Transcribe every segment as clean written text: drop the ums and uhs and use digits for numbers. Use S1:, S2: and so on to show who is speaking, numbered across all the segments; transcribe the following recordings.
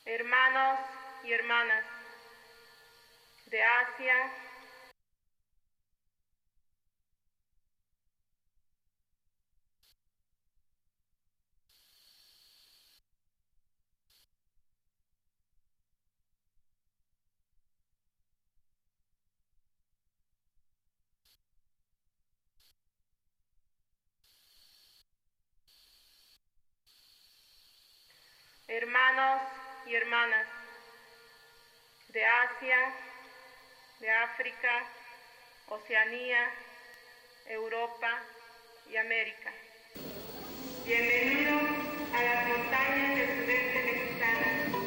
S1: hermanos y hermanas de Asia, hermanos y hermanas de Asia, de África, Oceanía, Europa y América. Bienvenidos a las montañas del sudeste mexicano.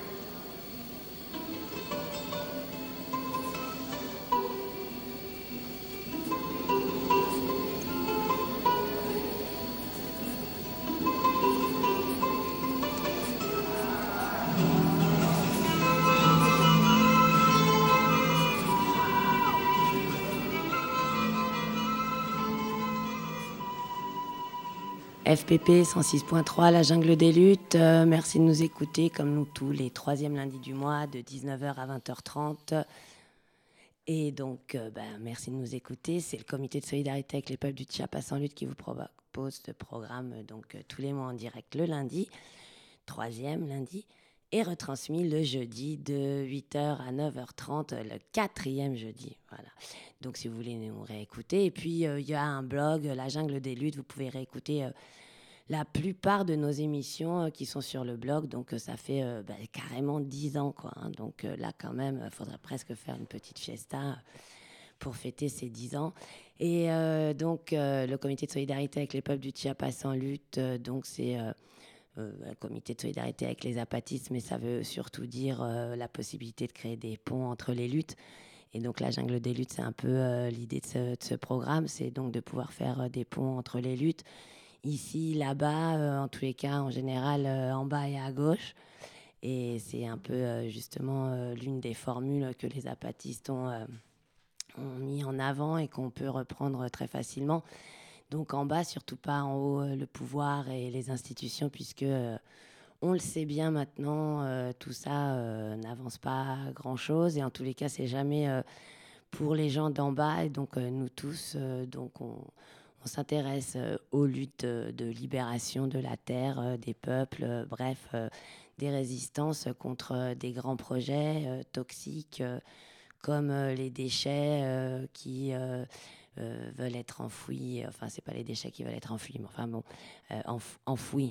S2: FPP 106.3, la jungle des luttes. Merci de nous écouter comme nous tous les troisièmes lundis du mois de 19h à 20h30. Et donc, merci de nous écouter. C'est le comité de solidarité avec les peuples du Chiapas en lutte qui vous propose ce programme tous les mois en direct le lundi, troisième lundi, et retransmis le jeudi de 8h à 9h30, le quatrième jeudi. Voilà. Donc, si vous voulez nous réécouter. Et puis, il y a un blog, La Jungle des Luttes. Vous pouvez réécouter la plupart de nos émissions qui sont sur le blog. Donc, ça fait carrément 10 ans, quoi. Hein. Donc, là, quand même, il faudrait presque faire une petite fiesta pour fêter ces 10 ans. Et le comité de solidarité avec les peuples du Chiapas en lutte, c'est un comité de solidarité avec les apatistes, mais ça veut surtout dire la possibilité de créer des ponts entre les luttes. Et donc la jungle des luttes, c'est un peu l'idée de ce programme, c'est donc de pouvoir faire des ponts entre les luttes. Ici, là-bas, en tous les cas, en général, en bas et à gauche. Et c'est un peu justement l'une des formules que les apatistes ont mis en avant et qu'on peut reprendre très facilement. Donc en bas, surtout pas en haut, le pouvoir et les institutions, puisque on le sait bien maintenant, tout ça n'avance pas grand-chose. Et en tous les cas, c'est jamais pour les gens d'en bas. Et donc nous tous, on s'intéresse aux luttes de libération de la terre, des peuples, des résistances contre des grands projets toxiques comme les déchets qui veulent être enfouis. Enfin, c'est pas les déchets qui veulent être enfouis, mais enfin bon, enfouis,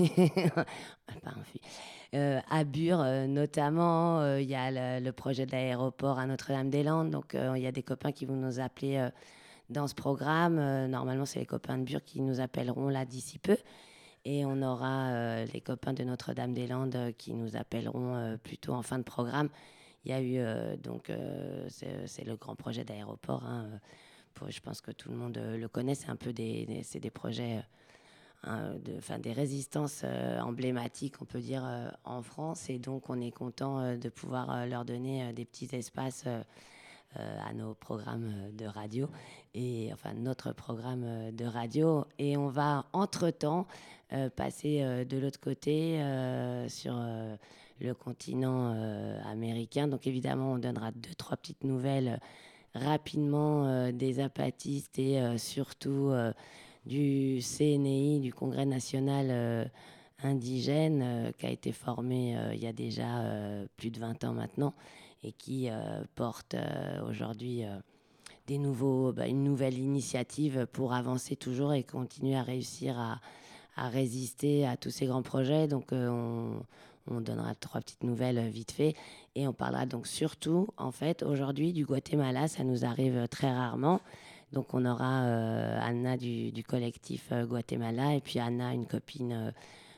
S2: pas enfouis. À Bure, notamment, il y a le projet de l'aéroport à Notre-Dame-des-Landes. Donc, il y a des copains qui vont nous appeler dans ce programme. Normalement, c'est les copains de Bure qui nous appelleront là d'ici peu. Et on aura les copains de Notre-Dame-des-Landes qui nous appelleront plutôt en fin de programme. Il y a eu, c'est le grand projet d'aéroport. Hein, je pense que tout le monde le connaît. C'est un peu c'est des projets, des résistances emblématiques, on peut dire, en France. Et donc, on est content de pouvoir leur donner des petits espaces à nos programmes de radio, et enfin notre programme de radio. Et on va entre-temps passer de l'autre côté sur le continent américain. Donc évidemment, on donnera 2-3 petites nouvelles rapidement des apatistes et surtout du CNI, du Congrès national indigène, qui a été formé il y a déjà plus de 20 ans maintenant, et qui porte aujourd'hui une nouvelle initiative pour avancer toujours et continuer à réussir à résister à tous ces grands projets. Donc on donnera 3 petites nouvelles vite fait, et on parlera donc surtout en fait aujourd'hui du Guatemala. Ça nous arrive très rarement. Donc on aura Anna du collectif Guatemala, et puis Anna, une copine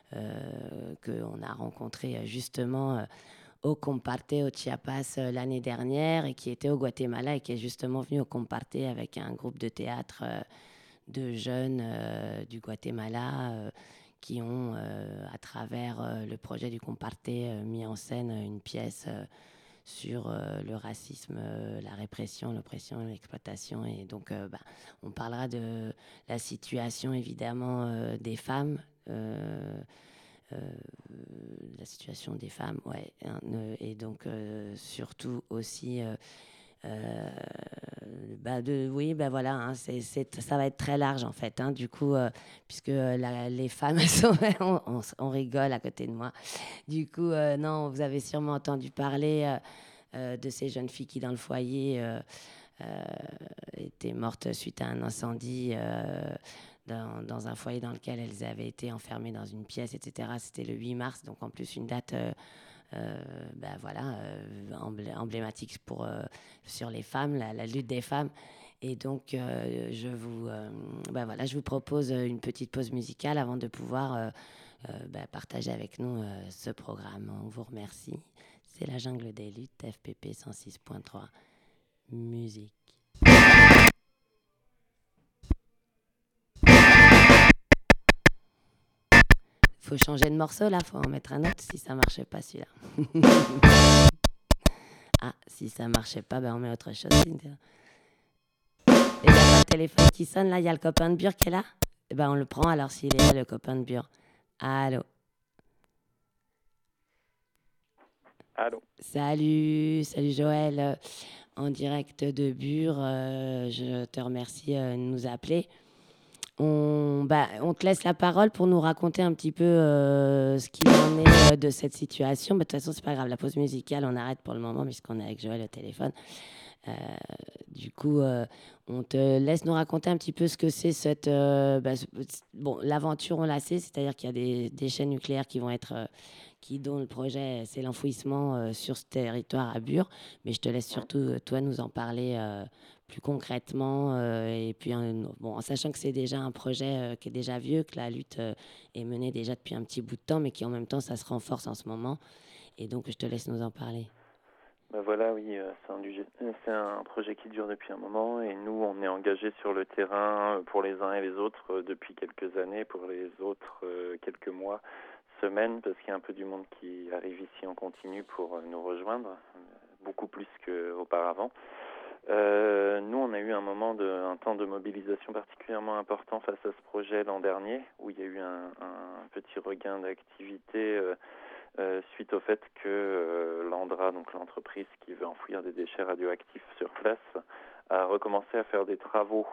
S2: qu'on a rencontrée justement au Comparte au Chiapas l'année dernière, et qui était au Guatemala et qui est justement venue au Comparte avec un groupe de théâtre de jeunes du Guatemala qui ont, à travers le projet du Comparte, mis en scène une pièce sur le racisme, la répression, l'oppression, l'exploitation. Et donc, on parlera de la situation, évidemment, des femmes la situation des femmes, ouais, hein, et donc surtout aussi oui, voilà, hein, ça va être très large en fait, hein, du coup, puisque les femmes, elles sont, on rigole à côté de moi. Du coup, non, vous avez sûrement entendu parler de ces jeunes filles qui, dans le foyer, étaient mortes suite à un incendie dans un foyer dans lequel elles avaient été enfermées dans une pièce, etc. C'était le 8 mars, donc en plus une date voilà, emblématique sur les femmes, la lutte des femmes. Et donc, voilà, je vous propose une petite pause musicale avant de pouvoir partager avec nous ce programme. On vous remercie. C'est la jungle des luttes, FPP 106.3, musique. Faut changer de morceau là, faut en mettre un autre si ça marche pas celui-là. Ah, si ça marchait pas, on met autre chose. Et il y a pas le téléphone qui sonne là, il y a le copain de Bure qui est là. On le prend alors s'il est là, le copain de Bure. Allô.
S3: Allô.
S2: Salut Joël, en direct de Bure. Je te remercie de nous appeler. On te laisse la parole pour nous raconter un petit peu ce qu'il en est de cette situation. De toute façon, c'est pas grave, la pause musicale, on arrête pour le moment puisqu'on est avec Joël au téléphone. Du coup, on te laisse nous raconter un petit peu ce que c'est l'aventure, on la sait, c'est-à-dire qu'il y a des déchets nucléaires qui vont être, dont le projet, c'est l'enfouissement sur ce territoire à Bure. Mais je te laisse surtout, toi, nous en parler plus concrètement. Et puis, en sachant que c'est déjà un projet qui est déjà vieux, que la lutte est menée déjà depuis un petit bout de temps, mais qui en même temps, ça se renforce en ce moment. Et donc, je te laisse nous en parler.
S3: Voilà, oui, c'est un projet qui dure depuis un moment et nous, on est engagés sur le terrain pour les uns et les autres depuis quelques années, pour les autres quelques mois, semaines, parce qu'il y a un peu du monde qui arrive ici en continu pour nous rejoindre, beaucoup plus qu'auparavant. Nous, on a eu un temps de mobilisation particulièrement important face à ce projet l'an dernier, où il y a eu un petit regain d'activité suite au fait que l'Andra, donc l'entreprise qui veut enfouir des déchets radioactifs sur place, a recommencé à faire des travaux,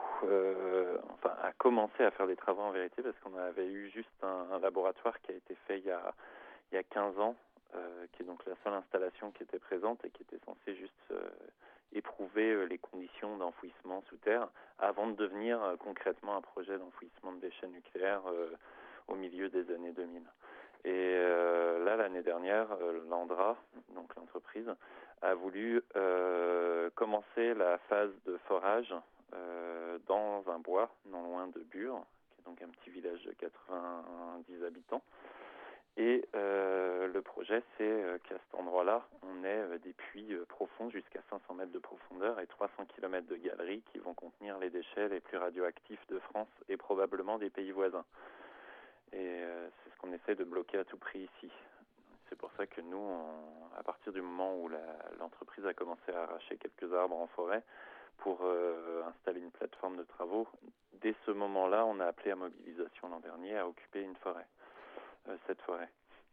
S3: a commencé à faire des travaux en vérité, parce qu'on avait eu juste un laboratoire qui a été fait il y a 15 ans, qui est donc la seule installation qui était présente et qui était censée juste éprouver les conditions d'enfouissement sous terre avant de devenir concrètement un projet d'enfouissement de déchets nucléaires au milieu des années 2000. Et là, l'année dernière, l'Andra, donc l'entreprise, a voulu commencer la phase de forage dans un bois, non loin de Bure, qui est donc un petit village de 90 habitants. Et le projet, c'est qu'à cet endroit-là, on ait des puits profonds jusqu'à 500 mètres de profondeur et 300 km de galeries qui vont contenir les déchets les plus radioactifs de France et probablement des pays voisins. Et c'est ce qu'on essaie de bloquer à tout prix ici. C'est pour ça que nous, à partir du moment où l'entreprise a commencé à arracher quelques arbres en forêt pour installer une plateforme de travaux, dès ce moment-là, on a appelé à mobilisation l'an dernier à occuper cette forêt.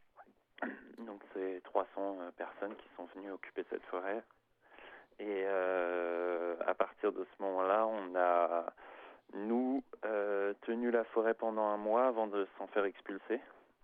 S3: Donc c'est 300 personnes qui sont venues occuper cette forêt. Et à partir de ce moment-là, on a tenu la forêt pendant un mois avant de s'en faire expulser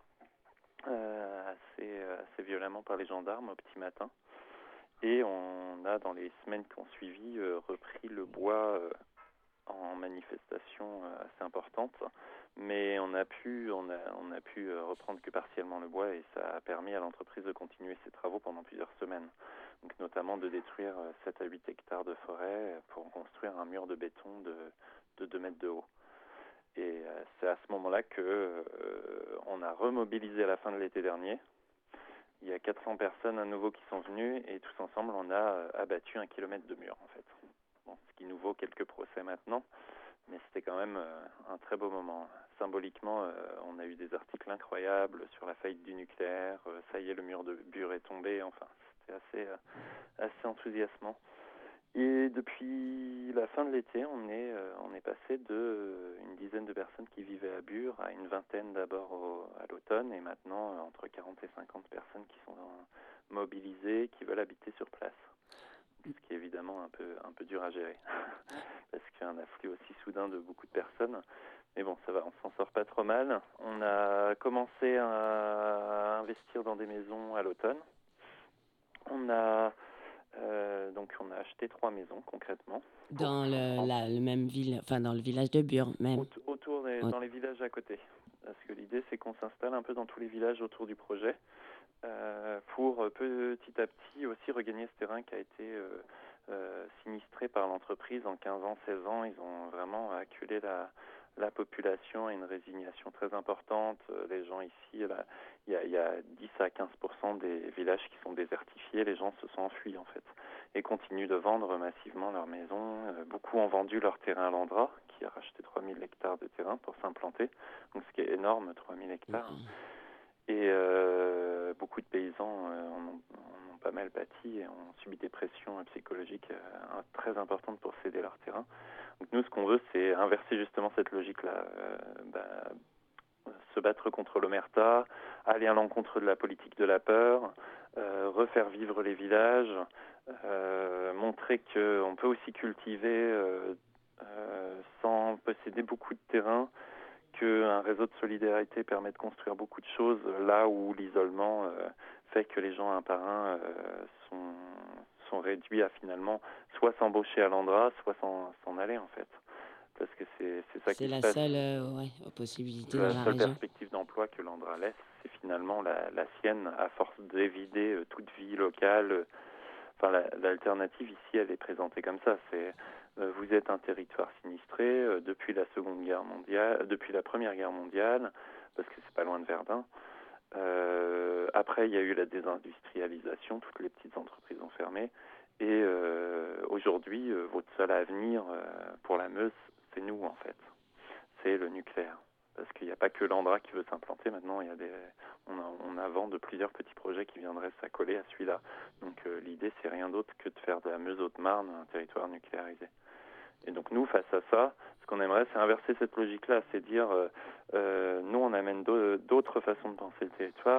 S3: assez violemment par les gendarmes au petit matin. Et on a, dans les semaines qui ont suivi, repris le bois en manifestation assez importante. Mais on a pu reprendre que partiellement le bois et ça a permis à l'entreprise de continuer ses travaux pendant plusieurs semaines. Donc notamment de détruire 7 à 8 hectares de forêt pour construire un mur de béton de 2 mètres de haut. Et c'est à ce moment-là qu'on a remobilisé à la fin de l'été dernier. Il y a 400 personnes à nouveau qui sont venues et tous ensemble, on a abattu 1 kilomètre de mur en fait. Bon, ce qui nous vaut quelques procès maintenant, mais c'était quand même un très beau moment. Symboliquement, on a eu des articles incroyables sur la faillite du nucléaire. Ça y est, le mur de Bure est tombé. Enfin, c'était assez enthousiasmant. Et depuis la fin de l'été, on est passé de une dizaine de personnes qui vivaient à Bure, à une vingtaine d'abord à l'automne, et maintenant entre 40 et 50 personnes qui sont mobilisées, qui veulent habiter sur place. Ce qui est évidemment un peu dur à gérer, parce qu'il y a un afflux aussi soudain de beaucoup de personnes. Mais bon, ça va, on s'en sort pas trop mal. On a commencé à investir dans des maisons à l'automne. On a acheté 3 maisons concrètement.
S2: Dans le même ville, enfin dans le village de Bure même.
S3: Dans les villages à côté. Parce que l'idée, c'est qu'on s'installe un peu dans tous les villages autour du projet pour petit à petit aussi regagner ce terrain qui a été sinistré par l'entreprise en 15 ans, 16 ans. Ils ont vraiment acculé la population à une résignation très importante. Les gens ici, il y a 10 à 15% des villages qui sont désertifiés. Les gens se sont enfuis en fait et continuent de vendre massivement leurs maisons. Beaucoup ont vendu leur terrain à Landra, qui a racheté 3000 hectares de terrain pour s'implanter. Donc ce qui est énorme, 3000 hectares. Et beaucoup de paysans en ont pas mal bâti et ont subi des pressions psychologiques très importantes pour céder leur terrain. Donc nous, ce qu'on veut, c'est inverser justement cette logique-là. Se battre contre l'omerta, aller à l'encontre de la politique de la peur, refaire vivre les villages, montrer qu'on peut aussi cultiver sans posséder beaucoup de terrain, qu'un réseau de solidarité permet de construire beaucoup de choses là où l'isolement fait que les gens un par un sont réduits à finalement soit s'embaucher à l'Andra, soit s'en aller en fait. Parce que c'est ça qui se passe.
S2: C'est la seule possibilité dans la région.
S3: La seule perspective d'emploi que l'Andra laisse, c'est finalement la sienne, à force d'évider toute vie locale. Enfin, l'alternative ici, elle est présentée comme ça. C'est vous êtes un territoire sinistré depuis la Seconde Guerre mondiale, depuis la Première Guerre mondiale, parce que c'est pas loin de Verdun. Après, il y a eu la désindustrialisation, toutes les petites entreprises ont fermé. Et aujourd'hui, votre seul avenir pour la Meuse, c'est nous en fait. C'est le nucléaire. Parce qu'il n'y a pas que l'Andra qui veut s'implanter. Maintenant, on a vent de plusieurs petits projets qui viendraient s'accoler à celui-là. Donc l'idée, c'est rien d'autre que de faire de la Meuse-Haute-Marne un territoire nucléarisé. Et donc nous, face à ça, ce qu'on aimerait, c'est inverser cette logique-là. C'est dire, nous, on amène d'autres façons de penser le territoire,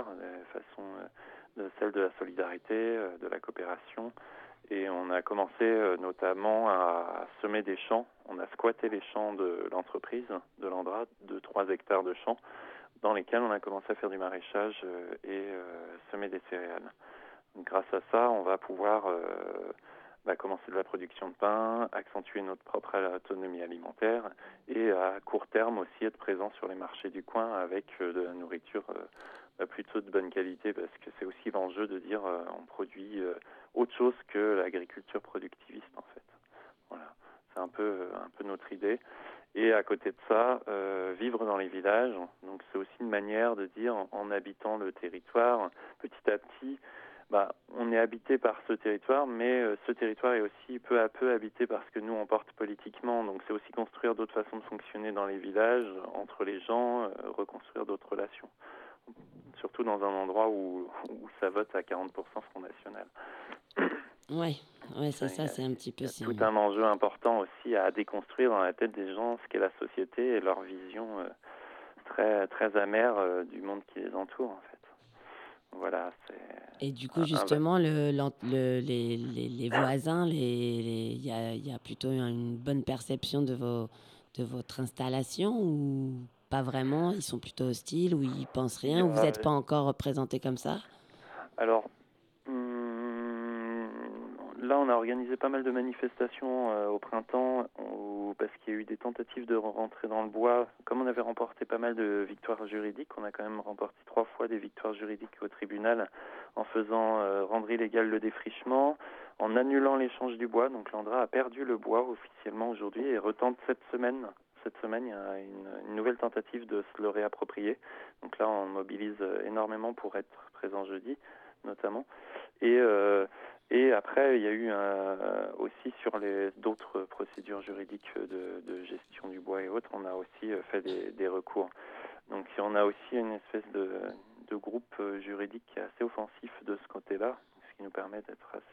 S3: celle de la solidarité, de la coopération. Et on a commencé notamment à semer des champs. On a squatté les champs de l'entreprise, de l'Andra, de 3 hectares de champs, dans lesquels on a commencé à faire du maraîchage et semer des céréales. Donc, grâce à ça, on va pouvoir commencer de la production de pain, accentuer notre propre autonomie alimentaire et à court terme aussi être présent sur les marchés du coin avec de la nourriture plutôt de bonne qualité, parce que c'est aussi l'enjeu de dire on produit autre chose que l'agriculture productiviste en fait. Voilà, c'est un peu notre idée. Et à côté de ça, vivre dans les villages, donc c'est aussi une manière de dire en habitant le territoire, petit à petit, on est habité par ce territoire, mais ce territoire est aussi peu à peu habité par ce que nous on porte politiquement. Donc c'est aussi construire d'autres façons de fonctionner dans les villages, entre les gens, reconstruire d'autres relations. Surtout dans un endroit où ça vote à 40% Front National.
S2: Oui, c'est ça, c'est un petit peu ça.
S3: Tout un enjeu important aussi à déconstruire dans la tête des gens ce qu'est la société et leur vision très, très amère du monde qui les entoure en fait. Voilà,
S2: et du coup, justement, les voisins, il y a plutôt une bonne perception de votre installation, ou pas vraiment? Ils sont plutôt hostiles, ou ils pensent rien, ou vous n'êtes pas encore présenté comme ça?
S3: Alors, là, on a organisé pas mal de manifestations au printemps parce qu'il y a eu des tentatives de rentrer dans le bois. Comme on avait remporté pas mal de victoires juridiques, on a quand même remporté 3 fois des victoires juridiques au tribunal en faisant rendre illégal le défrichement, en annulant l'échange du bois. Donc l'Andra a perdu le bois officiellement aujourd'hui et retente cette semaine. Cette semaine, il y a une nouvelle tentative de se le réapproprier. Donc là, on mobilise énormément pour être présent jeudi, notamment. Et après, il y a eu aussi sur d'autres procédures juridiques de gestion du bois et autres, on a aussi fait des recours. Donc on a aussi une espèce de groupe juridique qui est assez offensif de ce côté-là, ce qui nous permet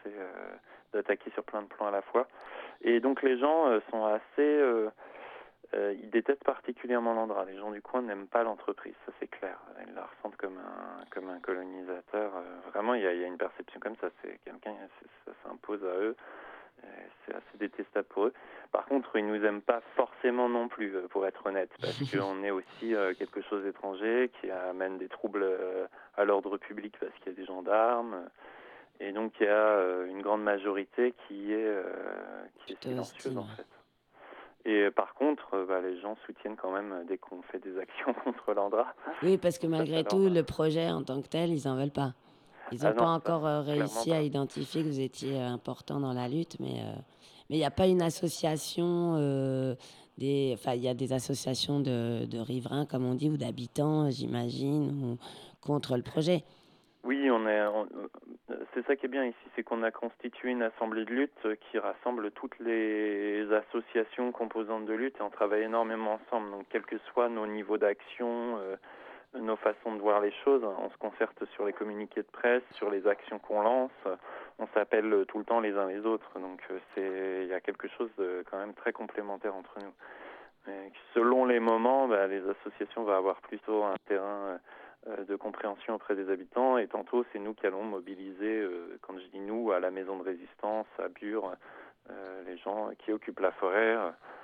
S3: d'attaquer sur plein de plans à la fois. Et donc les gens sont assez Ils détestent particulièrement l'Andra. Les gens du coin n'aiment pas l'entreprise, ça c'est clair. Ils la ressentent comme un colonisateur. Vraiment, il y a une perception comme ça. C'est quelqu'un, ça s'impose à eux. C'est assez détestable pour eux. Par contre, ils nous aiment pas forcément non plus, pour être honnête, parce qu'on est aussi quelque chose d'étranger qui amène des troubles à l'ordre public parce qu'il y a des gendarmes. Et donc, il y a une grande majorité qui est silencieuse, en fait. Et par contre, les gens soutiennent quand même dès qu'on fait des actions contre l'Andra.
S2: Oui, parce que malgré tout, le projet en tant que tel, ils n'en veulent pas. Ils n'ont pas encore réussi à identifier que vous étiez important dans la lutte, mais il n'y a pas une association, il y a des associations de riverains, comme on dit, ou d'habitants, j'imagine, contre le projet.
S3: Oui, c'est ça qui est bien ici, c'est qu'on a constitué une assemblée de lutte qui rassemble toutes les associations composantes de lutte et on travaille énormément ensemble. Donc, quels que soient nos niveaux d'action, nos façons de voir les choses, on se concerte sur les communiqués de presse, sur les actions qu'on lance, on s'appelle tout le temps les uns les autres. Donc, il y a quelque chose de quand même très complémentaire entre nous. Et selon les moments, les associations vont avoir plutôt un terrain de compréhension auprès des habitants et tantôt c'est nous qui allons mobiliser, quand je dis nous, à la maison de résistance, à Bure, les gens qui occupent la forêt,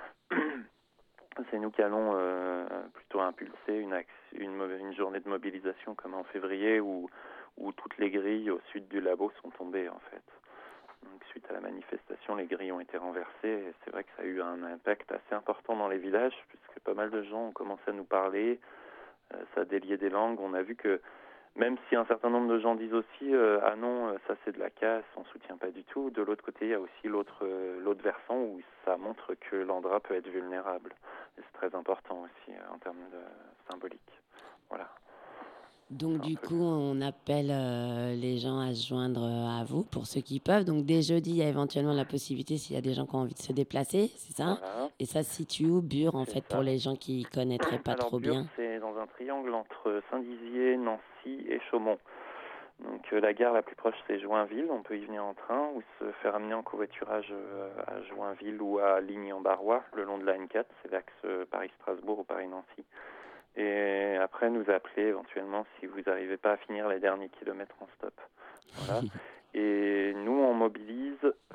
S3: c'est nous qui allons plutôt impulser une journée de mobilisation comme en février où toutes les grilles au sud du labo sont tombées en fait. Donc, suite à la manifestation, les grilles ont été renversées et c'est vrai que ça a eu un impact assez important dans les villages puisque pas mal de gens ont commencé à nous parler. Ça a délié des langues. On a vu que même si un certain nombre de gens disent aussi ah non, ça c'est de la casse, on soutient pas du tout. De l'autre côté, il y a aussi l'autre versant où ça montre que l'Andra peut être vulnérable. Et c'est très important aussi en termes de symbolique. Voilà.
S2: Donc du coup, on appelle les gens à se joindre à vous pour ceux qui peuvent. Donc dès jeudi, il y a éventuellement la possibilité s'il y a des gens qui ont envie de se déplacer, c'est ça?
S3: Voilà.
S2: Et ça se situe où, Bure, en fait, pour les gens qui connaîtraient pas trop
S3: Bure,
S2: bien?
S3: C'est dans un triangle entre Saint-Dizier, Nancy et Chaumont. Donc la gare la plus proche c'est Joinville, on peut y venir en train ou se faire amener en covoiturage à Joinville ou à Ligny-en-Barrois, le long de la N4, c'est l'axe Paris-Strasbourg ou Paris-Nancy. Et après nous appeler éventuellement si vous n'arrivez pas à finir les derniers kilomètres en stop. Voilà. Et nous on mobilise,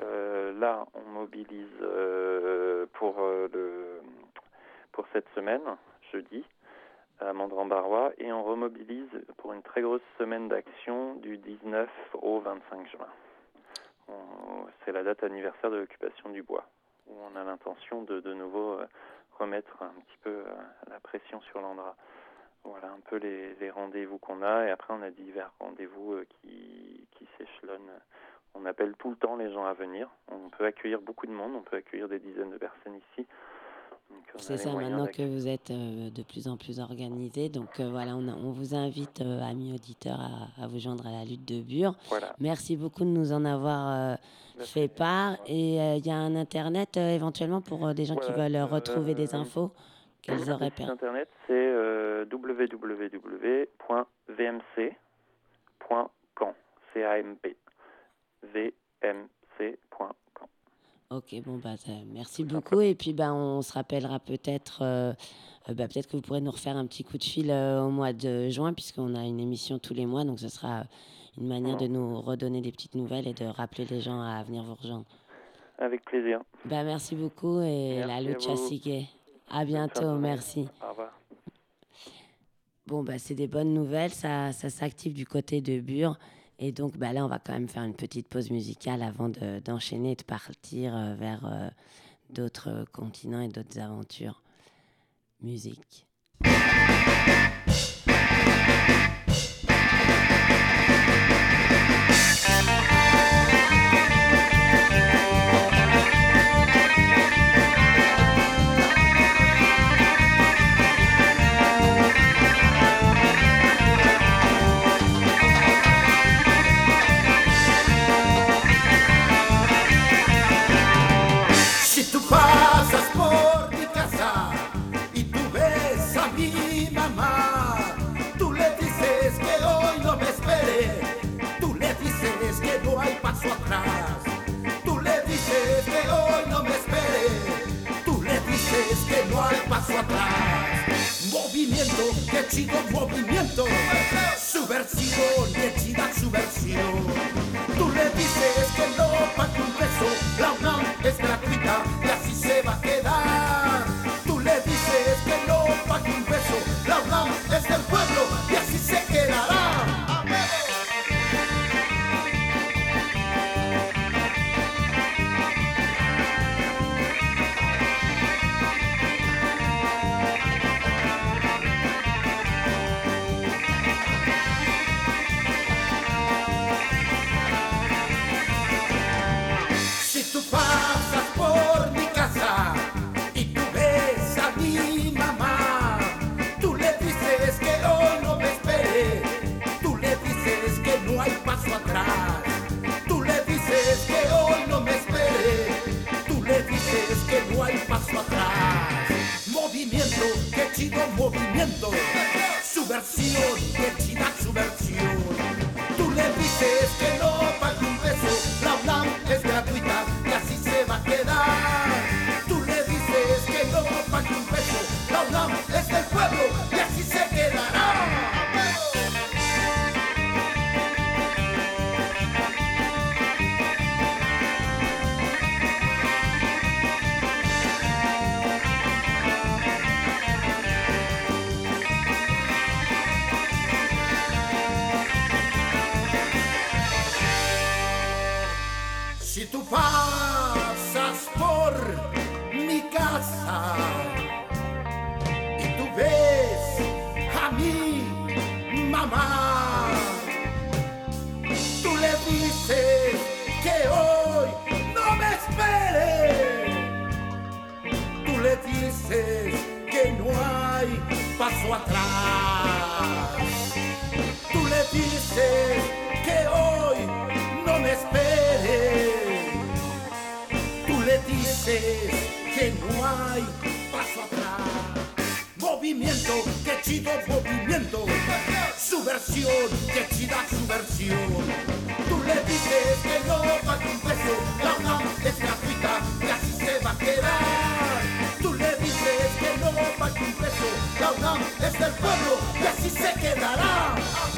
S3: pour cette semaine, jeudi, à Mandran-Barrois, et on remobilise pour une très grosse semaine d'action du 19 au 25 juin. C'est la date anniversaire de l'occupation du bois, où on a l'intention de nouveau remettre un petit peu la pression sur l'Andra. Voilà un peu les rendez-vous qu'on a, et après on a divers rendez-vous qui s'échelonnent. On appelle tout le temps les gens à venir. On peut accueillir beaucoup de monde, on peut accueillir des dizaines de personnes ici.
S2: C'est ça, maintenant que vous êtes de plus en plus organisé. Donc voilà, on vous invite, amis auditeurs, à vous joindre à la lutte de Bure.
S3: Voilà.
S2: Merci beaucoup de nous en avoir fait part. Et il y a un Internet éventuellement pour des gens qui veulent retrouver des infos qu'elles auraient
S3: perdu. Internet, c'est www.vmc.camp. C-A-M-P. vmc.camp.
S2: Ok, bon, merci beaucoup. Et puis, on se rappellera peut-être peut-être que vous pourrez nous refaire un petit coup de fil au mois de juin, puisqu'on a une émission tous les mois. Donc, ce sera une manière de nous redonner des petites nouvelles et de rappeler les gens à venir vous rejoindre.
S3: Avec plaisir.
S2: Merci beaucoup et
S3: merci
S2: la lucha sigue. À bientôt, merci.
S3: Au revoir.
S2: Bon, c'est des bonnes nouvelles. Ça s'active du côté de Bure. Et donc, là, on va quand même faire une petite pause musicale avant d'enchaîner et de partir vers d'autres continents et d'autres aventures. Musique.
S4: Si tú pasas por mi casa y tú ves a mi mamá, qué chido movimiento. Subversión, qué chida subversión. Tú le dices que no pague un peso, la UNAM es gratuita y así se va a quedar. Tú le dices que no pague un peso, la UNAM es del pueblo y así se quedará. Si tú pasas por mi casa y tú ves a mi mamá, tú le dices que hoy no me espere, tú le dices que no hay paso atrás, tú le dices que hoy no me espere, tú le dices que no hay paso atrás. Movimiento, qué chido movimiento. Subversión, qué chida subversión. Tú le dices que no pague un peso, la UNAM es gratuita y así se va a quedar. Tú le dices que no pague un peso, la UNAM es del pueblo y así se quedará. Si tú pasas por mi casa y tú ves a mi mamá, tú le dices que hoy no me espere, tú le dices que no hay paso atrás, tú le dices que hoy no me espere, tú le dices que no hay paso atrás. Movimiento, qué chido movimiento. Subversión, qué chida subversión. Tú le dices que no pague un peso, la UNAM es gratuita y así se va a quedar. Tú le dices que no pague un peso, la UNAM es del pueblo y así se quedará.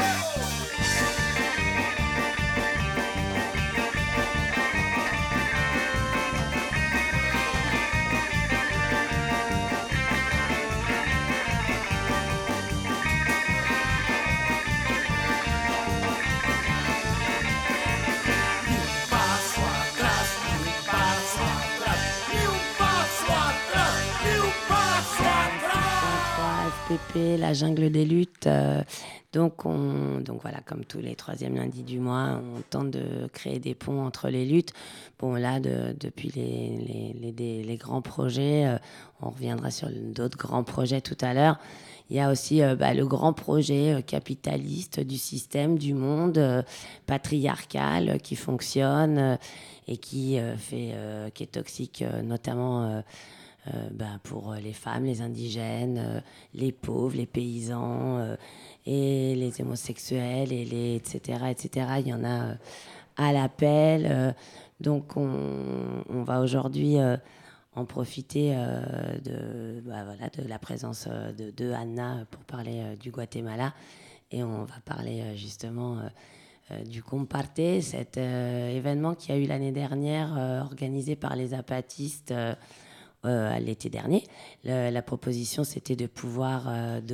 S2: FPP, la jungle des luttes. Donc voilà, comme tous les troisièmes lundis du mois, on tente de créer des ponts entre les luttes. Bon, là, depuis les grands projets, on reviendra sur d'autres grands projets tout à l'heure. Il y a aussi le grand projet capitaliste du système, du monde patriarcal qui fonctionne et qui est toxique, notamment pour les femmes, les indigènes, les pauvres, les paysans et les homosexuels, et etc., etc. Il y en a à l'appel. Donc on va aujourd'hui en profiter de la présence de Anna pour parler du Guatemala. Et on va parler justement du Comparte, cet événement qui a eu l'année dernière organisé par les zapatistes l'été dernier. La proposition, c'était de pouvoir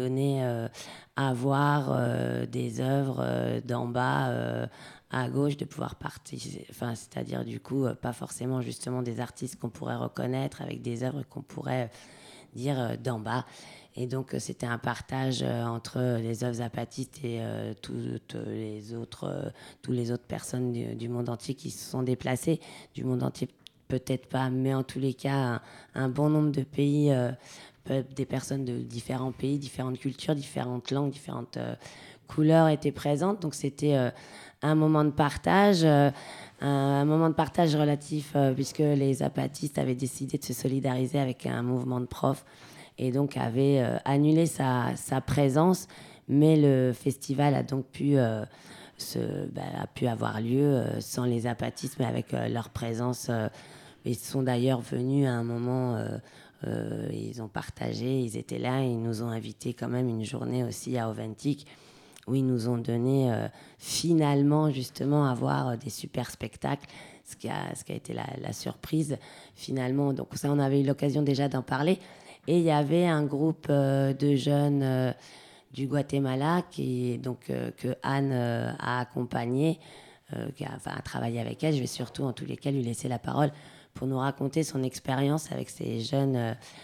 S2: avoir des œuvres d'en bas à gauche, de pouvoir participer, c'est-à-dire du coup, pas forcément justement des artistes qu'on pourrait reconnaître avec des œuvres qu'on pourrait dire d'en bas. Et donc, c'était un partage entre les œuvres zapatistes et toutes les autres personnes du monde entier qui se sont déplacées, du monde entier peut-être pas, mais en tous les cas, un bon nombre de pays, des personnes de différents pays, différentes cultures, différentes langues, différentes couleurs étaient présentes. Donc, c'était un moment de partage, un moment de partage relatif, puisque les zapatistes avaient décidé de se solidariser avec un mouvement de profs et donc avaient annulé sa présence. Mais le festival a donc pu avoir lieu sans les zapatistes, mais avec leur présence. Ils sont d'ailleurs venus à un moment Ils ont partagé, ils étaient là, ils nous ont invités quand même une journée aussi à Auventic, où ils nous ont donné finalement justement à voir des super spectacles, ce qui a été la surprise finalement. Donc ça, on avait eu l'occasion déjà d'en parler. Et il y avait un groupe de jeunes du Guatemala que Anne a accompagné, qui a travaillé avec elle. Je vais surtout en tous les cas lui laisser la parole pour nous raconter son expérience avec ces jeunes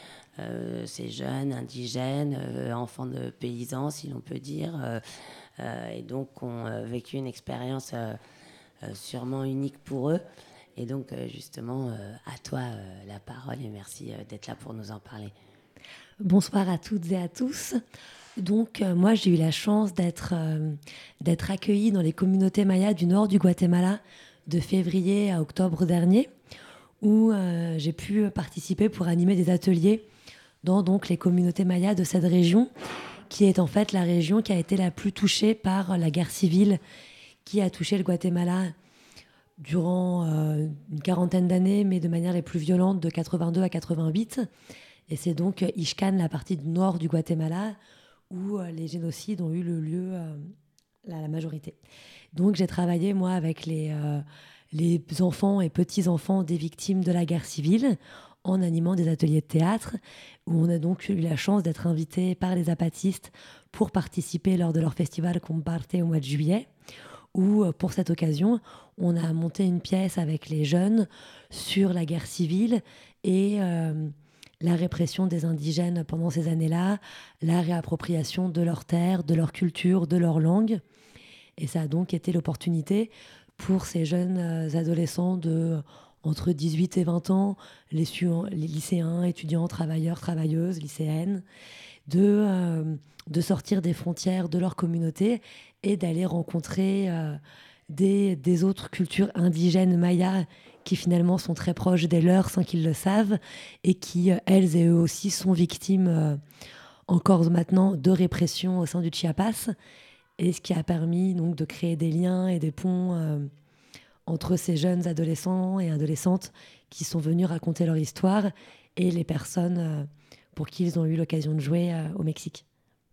S2: indigènes, enfants de paysans, si l'on peut dire, et donc ont vécu une expérience sûrement unique pour eux. Et donc, justement, à toi la parole, et merci d'être là pour nous en parler.
S5: Bonsoir à toutes et à tous. Donc, moi, j'ai eu la chance d'être accueillie dans les communautés mayas du nord du Guatemala de février à octobre dernier, où j'ai pu participer pour animer des ateliers dans donc, les communautés mayas de cette région, qui est en fait la région qui a été la plus touchée par la guerre civile qui a touché le Guatemala durant une quarantaine d'années, mais de manière les plus violentes, de 82 à 88. Et c'est donc Ixcán, la partie du nord du Guatemala, où les génocides ont eu le lieu la majorité. Donc j'ai travaillé, moi, avec les enfants et petits-enfants des victimes de la guerre civile, en animant des ateliers de théâtre, où on a donc eu la chance d'être invités par les zapatistes pour participer lors de leur festival Comparte au mois de juillet, où, pour cette occasion, on a monté une pièce avec les jeunes sur la guerre civile et la répression des indigènes pendant ces années-là, la réappropriation de leurs terres, de leur culture, de leur langue. Et ça a donc été l'opportunité pour ces jeunes adolescents entre 18 et 20 ans, les lycéens, étudiants, travailleurs, travailleuses, lycéennes, de sortir des frontières de leur communauté et d'aller rencontrer des autres cultures indigènes mayas qui finalement sont très proches des leurs sans qu'ils le savent et qui, elles et eux aussi, sont victimes encore maintenant de répression au sein du Chiapas. Et ce qui a permis donc de créer des liens et des ponts entre ces jeunes adolescents et adolescentes qui sont venus raconter leur histoire et les personnes pour qui ils ont eu l'occasion de jouer au Mexique.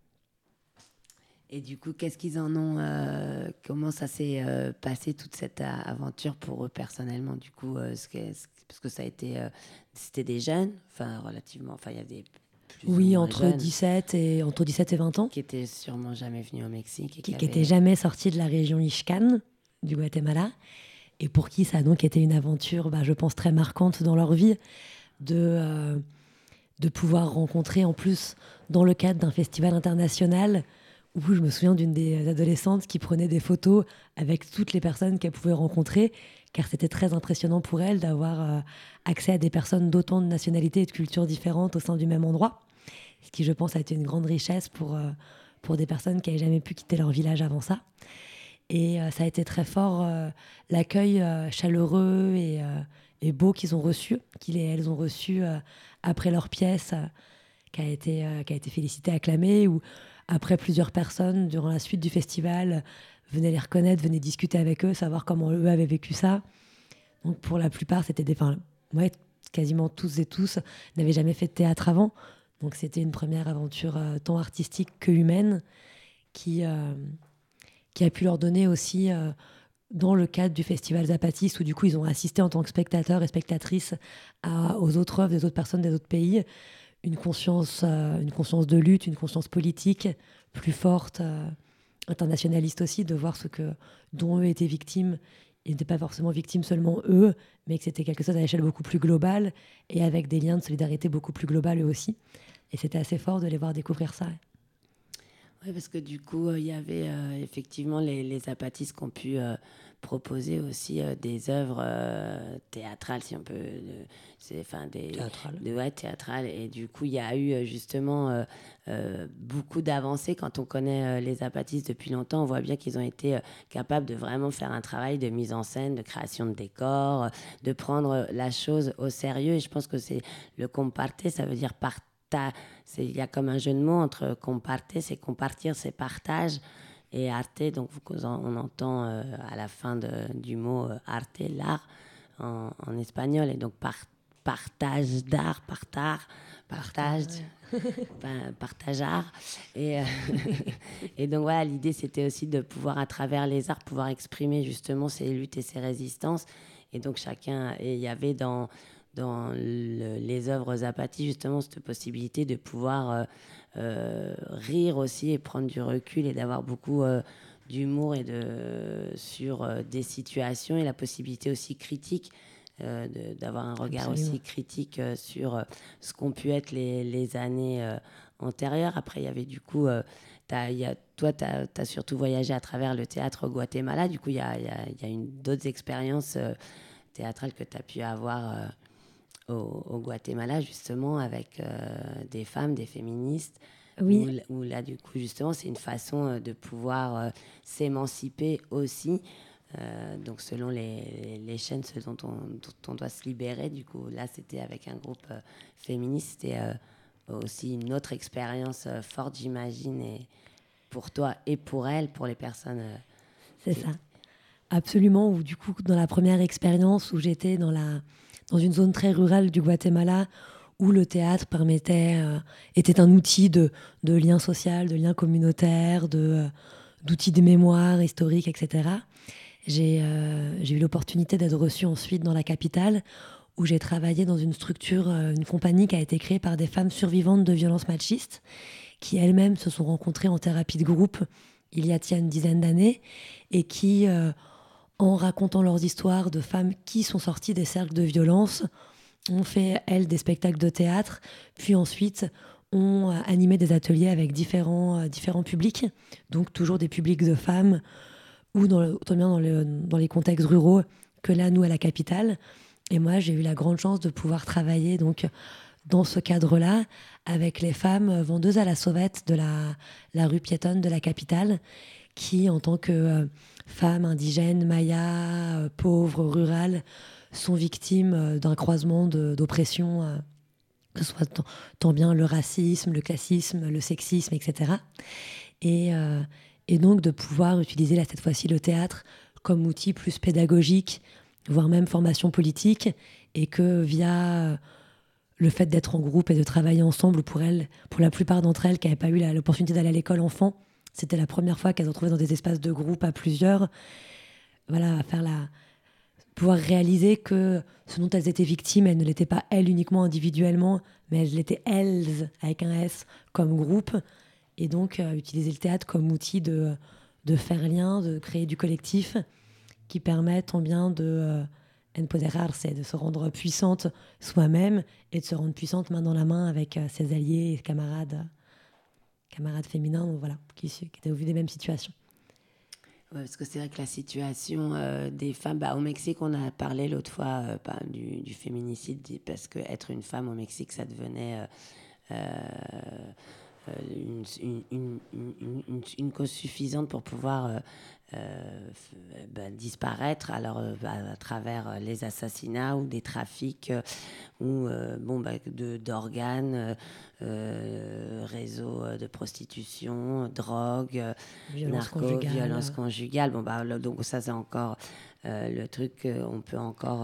S2: Et du coup, qu'est-ce qu'ils en ont comment ça s'est passé, toute cette aventure pour eux personnellement, du coup, parce que ça a été... c'était des jeunes, relativement... il y a des...
S5: Oui, entre 17 et 20 ans.
S2: Qui n'étaient sûrement jamais venus au Mexique.
S5: Qui n'étaient jamais sortis de la région Ixcán, du Guatemala. Et pour qui ça a donc été une aventure, je pense, très marquante dans leur vie, de pouvoir rencontrer, en plus, dans le cadre d'un festival international, où je me souviens d'une des adolescentes qui prenait des photos avec toutes les personnes qu'elle pouvait rencontrer, car c'était très impressionnant pour elle d'avoir accès à des personnes d'autant de nationalités et de cultures différentes au sein du même endroit. Ce qui, je pense, a été une grande richesse pour des personnes qui n'avaient jamais pu quitter leur village avant ça. Et ça a été très fort, l'accueil chaleureux et beau qu'ils ont reçu, elles ont reçu après leur pièce, qui a été félicitée, acclamée, où après plusieurs personnes, durant la suite du festival, venaient les reconnaître, venaient discuter avec eux, savoir comment eux avaient vécu ça. Donc pour la plupart, c'était quasiment tous et tous n'avaient jamais fait de théâtre avant. Donc c'était une première aventure tant artistique que humaine qui a pu leur donner aussi, dans le cadre du festival Zapatiste, où du coup ils ont assisté en tant que spectateurs et spectatrices aux autres œuvres des autres personnes des autres pays, une conscience de lutte, une conscience politique plus forte, internationaliste aussi, de voir dont eux étaient victimes. Ils n'étaient pas forcément victimes seulement eux, mais que c'était quelque chose à l'échelle beaucoup plus globale et avec des liens de solidarité beaucoup plus globales eux aussi. Et c'était assez fort de les voir découvrir ça.
S2: Oui, parce que du coup, il y avait effectivement les zapatistes qui ont pu proposer aussi des œuvres théâtrales, si on peut... théâtrales. Et du coup, il y a eu justement beaucoup d'avancées. Quand on connaît les zapatistes depuis longtemps, on voit bien qu'ils ont été capables de vraiment faire un travail de mise en scène, de création de décors, de prendre la chose au sérieux. Et je pense que c'est le comparte, ça veut dire partager. Il y a comme un jeu de mots entre comparte, c'est compartir, c'est partage, et arte, donc on entend à la fin du mot arte, l'art en espagnol, et donc partage d'art, partage art. Et donc voilà, l'idée c'était aussi de pouvoir, à travers les arts, pouvoir exprimer justement ces luttes et ces résistances. Et donc il y avait dans les œuvres Zapati justement cette possibilité de pouvoir rire aussi et prendre du recul et d'avoir beaucoup d'humour sur des situations, et la possibilité aussi critique d'avoir un regard
S5: Absolument.
S2: aussi critique sur ce qu'ont pu être les années antérieures. Après, il y avait du coup, toi, tu as surtout voyagé à travers le théâtre au Guatemala. Du coup, il y a d'autres expériences théâtrales que tu as pu avoir au Guatemala, justement, avec des femmes, des féministes.
S5: Oui.
S2: Où là, du coup, justement, c'est une façon de pouvoir s'émanciper aussi. Donc, selon les chaînes, ce dont on doit se libérer. Du coup, là, c'était avec un groupe féministe. C'était aussi une autre expérience forte, j'imagine, et pour toi et pour elles, pour les personnes.
S5: C'est ça. Absolument. Ou du coup, dans la première expérience où j'étais dans une zone très rurale du Guatemala, où le théâtre était un outil de lien social, de lien communautaire, d'outils de mémoire historique, etc. J'ai eu l'opportunité d'être reçue ensuite dans la capitale, où j'ai travaillé dans une structure, une compagnie qui a été créée par des femmes survivantes de violences machistes, qui elles-mêmes se sont rencontrées en thérapie de groupe il y a une dizaine d'années, et qui, en racontant leurs histoires de femmes qui sont sorties des cercles de violence, ont fait, elles, des spectacles de théâtre, puis ensuite ont animé des ateliers avec différents publics, donc toujours des publics de femmes, ou autant bien dans les contextes ruraux que là, nous, à la capitale. Et moi, j'ai eu la grande chance de pouvoir travailler donc, dans ce cadre-là avec les femmes vendeuses à la sauvette de la rue piétonne de la capitale, qui, en tant que femmes indigènes, mayas, pauvres, rurales, sont victimes d'un croisement d'oppression, que ce soit tant bien le racisme, le classisme, le sexisme, etc. Et donc de pouvoir utiliser là, cette fois-ci le théâtre comme outil plus pédagogique, voire même formation politique, et que via le fait d'être en groupe et de travailler ensemble, pour la plupart d'entre elles qui n'avaient pas eu l'opportunité d'aller à l'école enfant, c'était la première fois qu'elles se retrouvaient dans des espaces de groupe à plusieurs, voilà, pouvoir réaliser que ce dont elles étaient victimes, elles ne l'étaient pas elles uniquement individuellement, mais elles l'étaient elles, avec un S, comme groupe. Et donc, utiliser le théâtre comme outil de faire lien, de créer du collectif, qui permet tant bien de empoderarse, de se rendre puissante soi-même, et de se rendre puissante main dans la main avec ses alliés et camarades féminins, donc voilà, qui étaient au vu des mêmes situations.
S2: Ouais, parce que c'est vrai que la situation des femmes, au Mexique, on a parlé l'autre fois du féminicide, parce que être une femme au Mexique, ça devenait une cause suffisante pour pouvoir disparaître, alors à travers les assassinats ou des trafics d'organes, réseaux de prostitution, drogue, violence conjugale. Donc ça c'est encore le truc on peut encore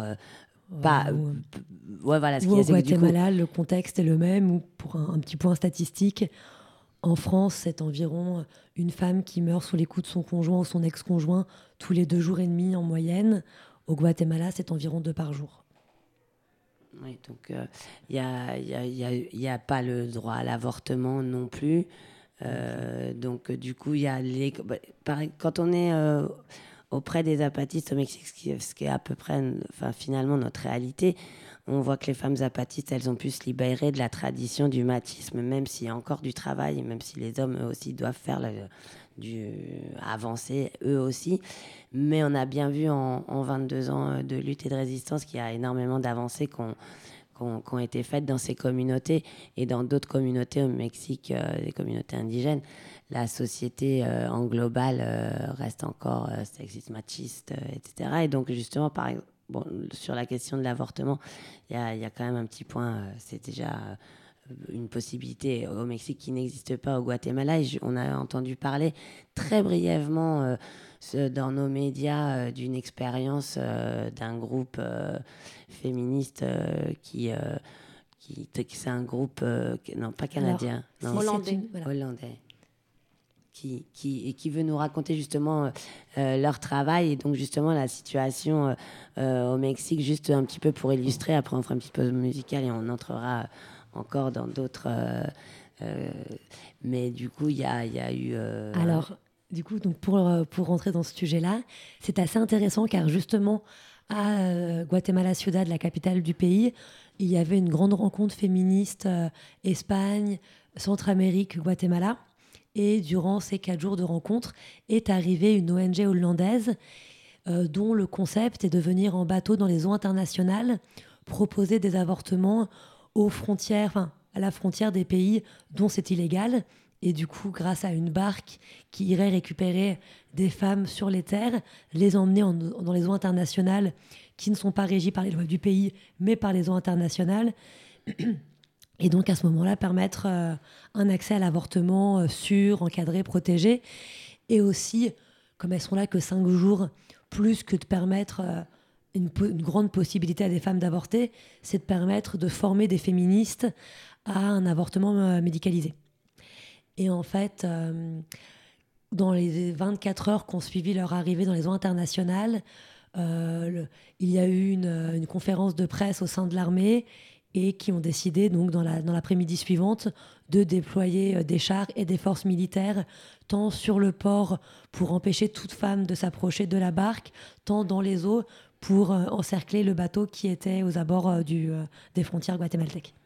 S2: voilà.
S5: Au Guatemala, le contexte est le même, ou pour un petit point statistique, en France, c'est environ une femme qui meurt sous les coups de son conjoint ou son ex-conjoint tous les 2 jours et demi en moyenne. Au Guatemala, c'est environ 2 par jour.
S2: Oui, donc il y a pas le droit à l'avortement non plus. Donc du coup, il y a quand on est auprès des zapatistes au Mexique, ce qui est à peu près, finalement, notre réalité, on voit que les femmes zapatistes, elles ont pu se libérer de la tradition du machisme, même s'il y a encore du travail, même si les hommes, eux aussi, doivent faire avancer, eux aussi. Mais on a bien vu en 22 ans de lutte et de résistance qu'il y a énormément d'avancées qui ont été faites dans ces communautés et dans d'autres communautés au Mexique, des communautés indigènes. La société en global reste encore sexiste, machiste, etc. Et donc, justement, par exemple, sur la question de l'avortement, il y a quand même un petit point, c'est déjà une possibilité au Mexique qui n'existe pas au Guatemala. Et on a entendu parler très brièvement dans nos médias d'une expérience d'un groupe féministe qui c'est un groupe non pas canadien, non,
S5: hollandais.
S2: Hollandais. Qui veut nous raconter justement leur travail et donc justement la situation au Mexique, juste un petit peu pour illustrer. Après on fera un petit peu musical et on entrera encore dans d'autres mais du coup il y a eu
S5: alors du coup donc pour rentrer dans ce sujet-là, c'est assez intéressant car justement à Guatemala Ciudad, la capitale du pays, il y avait une grande rencontre féministe Espagne, Centramérique, Guatemala. Et durant ces 4 jours de rencontre est arrivée une ONG hollandaise dont le concept est de venir en bateau dans les eaux internationales, proposer des avortements aux frontières, à la frontière des pays dont c'est illégal. Et du coup, grâce à une barque qui irait récupérer des femmes sur les terres, les emmener dans les eaux internationales qui ne sont pas régies par les lois du pays, mais par les eaux internationales. Et donc, à ce moment-là, permettre un accès à l'avortement sûr, encadré, protégé. Et aussi, comme elles sont là que 5 jours, plus que de permettre une grande possibilité à des femmes d'avorter, c'est de permettre de former des féministes à un avortement médicalisé. Et en fait, dans les 24 heures qui ont suivi leur arrivée dans les eaux internationales, il y a eu une conférence de presse au sein de l'armée et qui ont décidé, donc, dans l'après-midi suivante, de déployer des chars et des forces militaires, tant sur le port pour empêcher toute femme de s'approcher de la barque, tant dans les eaux pour encercler le bateau qui était aux abords des frontières guatémaltèques.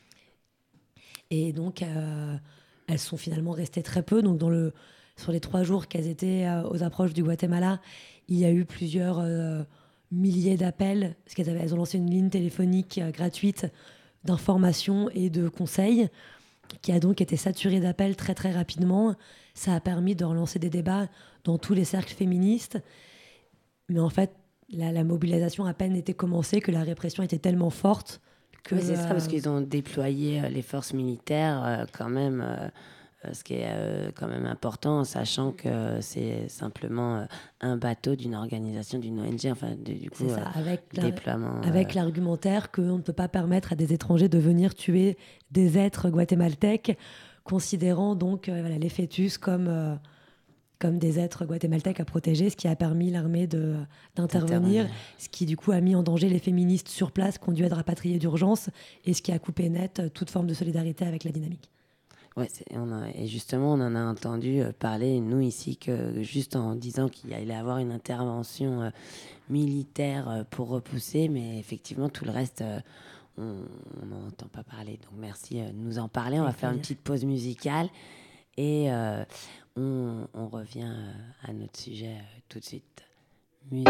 S5: Et donc, elles sont finalement restées très peu. Donc, sur les 3 jours qu'elles étaient aux approches du Guatemala, il y a eu plusieurs milliers d'appels, parce qu'elles ont lancé une ligne téléphonique gratuite d'information et de conseils, qui a donc été saturée d'appels très très rapidement. Ça a permis de relancer des débats dans tous les cercles féministes. Mais en fait, la mobilisation à peine était commencée que la répression était tellement forte que...
S2: Oui, c'est ça, parce qu'ils ont déployé les forces militaires quand même... ce qui est quand même important, sachant que c'est simplement un bateau d'une organisation, d'une ONG, enfin, du coup,
S5: c'est ça,
S2: déploiement.
S5: Avec l'argumentaire qu'on ne peut pas permettre à des étrangers de venir tuer des êtres guatémaltèques, considérant donc les fœtus comme des êtres guatémaltèques à protéger, ce qui a permis l'armée d'intervenir, ce qui du coup a mis en danger les féministes sur place qui ont dû être rapatriées d'urgence, et ce qui a coupé net toute forme de solidarité avec la dynamique.
S2: Ouais, et justement, on en a entendu parler, nous, ici, que juste en disant qu'il allait y avoir une intervention militaire pour repousser, mais effectivement, tout le reste, on n'en entend pas parler. Donc, merci de nous en parler. On va faire une petite pause musicale et on revient à notre sujet tout de suite. Musique.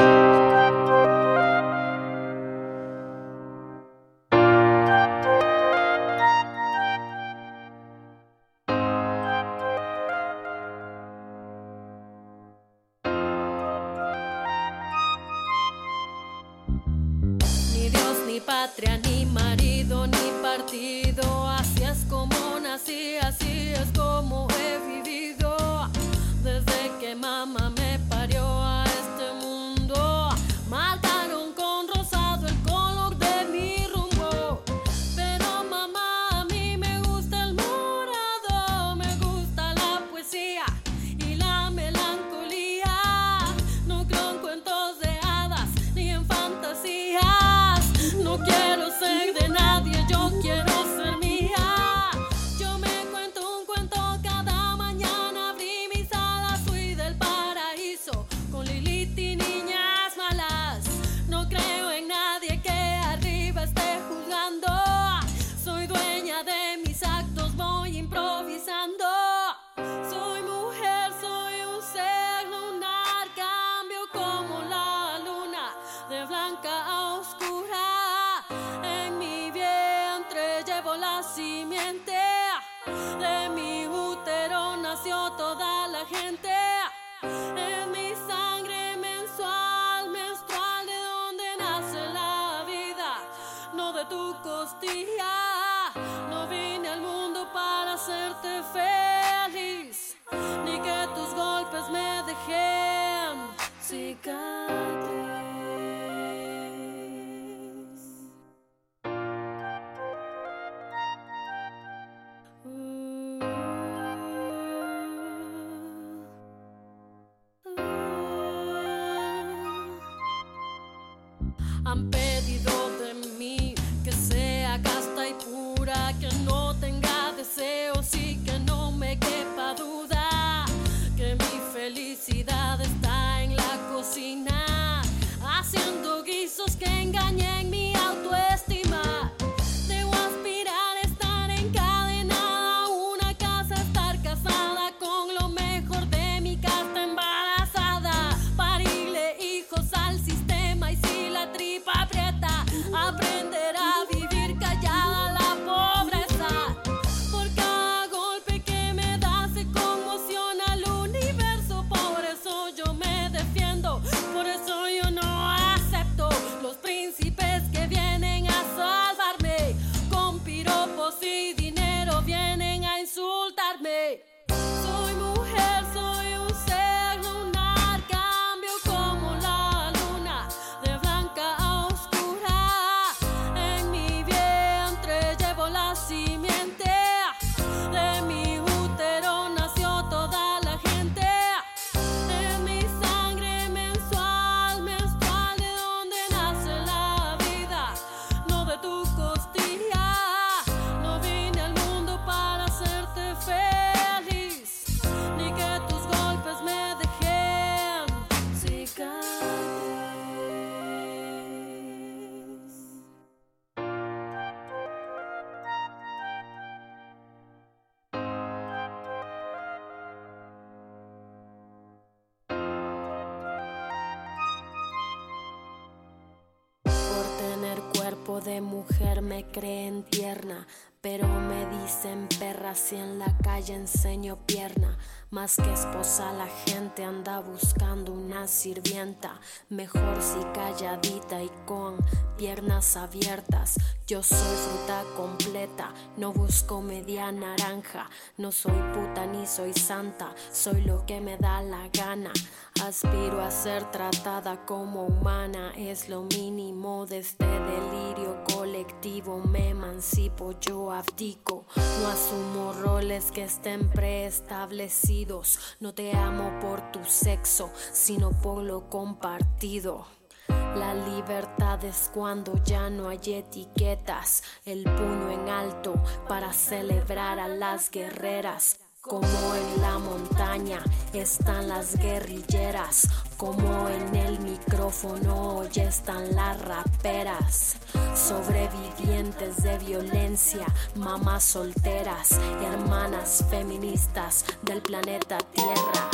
S6: Patria, ni marido, ni partido, así es como nací, así es como he vivido, desde que mamá me parió a este mundo, marcaron con rosado el color de mi rumbo, pero mamá, a mí me gusta el morado, me gusta la poesía y la melancolía, no creo en cuentos de hadas ni en fantasías. No quiero ser de nadie, yo quiero ser mía. Yo me cuento un cuento cada Han pedido de mí que sea casta y pura, que no tenga deseos y que no me quepa duda, que mi felicidad está en la cocina, haciendo guisos que engañen mi autoestima. Debo aspirar a estar encadenada a una casa, estar casada con lo mejor de mi casta, embarazada, parirle hijos al sistema, y si la tripa aprieta, aprender a vivir callada la pobreza. Por cada golpe que me da se conmociona el universo, por eso yo me defiendo, por eso yo no acepto los príncipes que vienen a salvarme, con piropos y dinero vienen a insultarme. Soy mujer, soy un ser lunar, cambio como la luna, de blanca a oscura. En mi vientre llevo la simiente, de mi útero nació toda la gente. En mi sangre menstrual, menstrual, de donde nace la vida, no de tu costilla. No vine al mundo para hacerte feliz, ni que tus golpes me dejen cicatriz. Por tener cuerpo de mujer me creen tierna, pero me dicen perra si en la calle enseño pierna. Más que esposa la gente anda buscando una sirvienta, mejor si calladita y con piernas abiertas. Yo soy fruta completa, no busco media naranja. No soy puta ni soy santa, soy lo que me da la gana. Aspiro a ser tratada como humana, es lo mínimo de este delirio colectivo. Me emancipo, yo abdico, no asumo roles que estén preestablecidos. No te amo por tu sexo, sino por lo compartido. La libertad es cuando ya no hay etiquetas, el puño en alto para celebrar a las guerreras. Como en la montaña están las guerrilleras, como en el micrófono hoy están las raperas. Sobrevivientes de violencia, mamás solteras, hermanas feministas del planeta Tierra.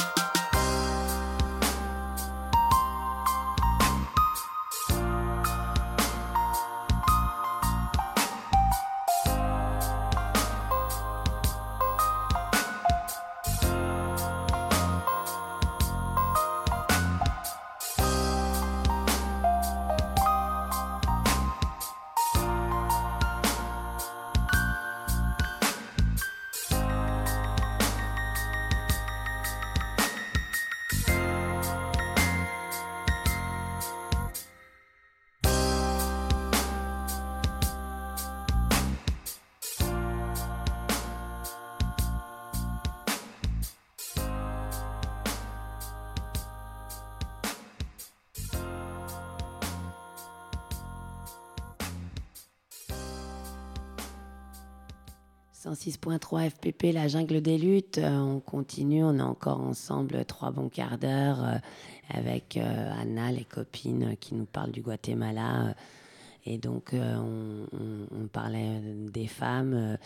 S2: « 106.3 FPP, la jungle des luttes ». On continue, on est encore ensemble 3 bons quarts d'heure avec Anna, les copines qui nous parlent du Guatemala. Et donc, on parlait des femmes.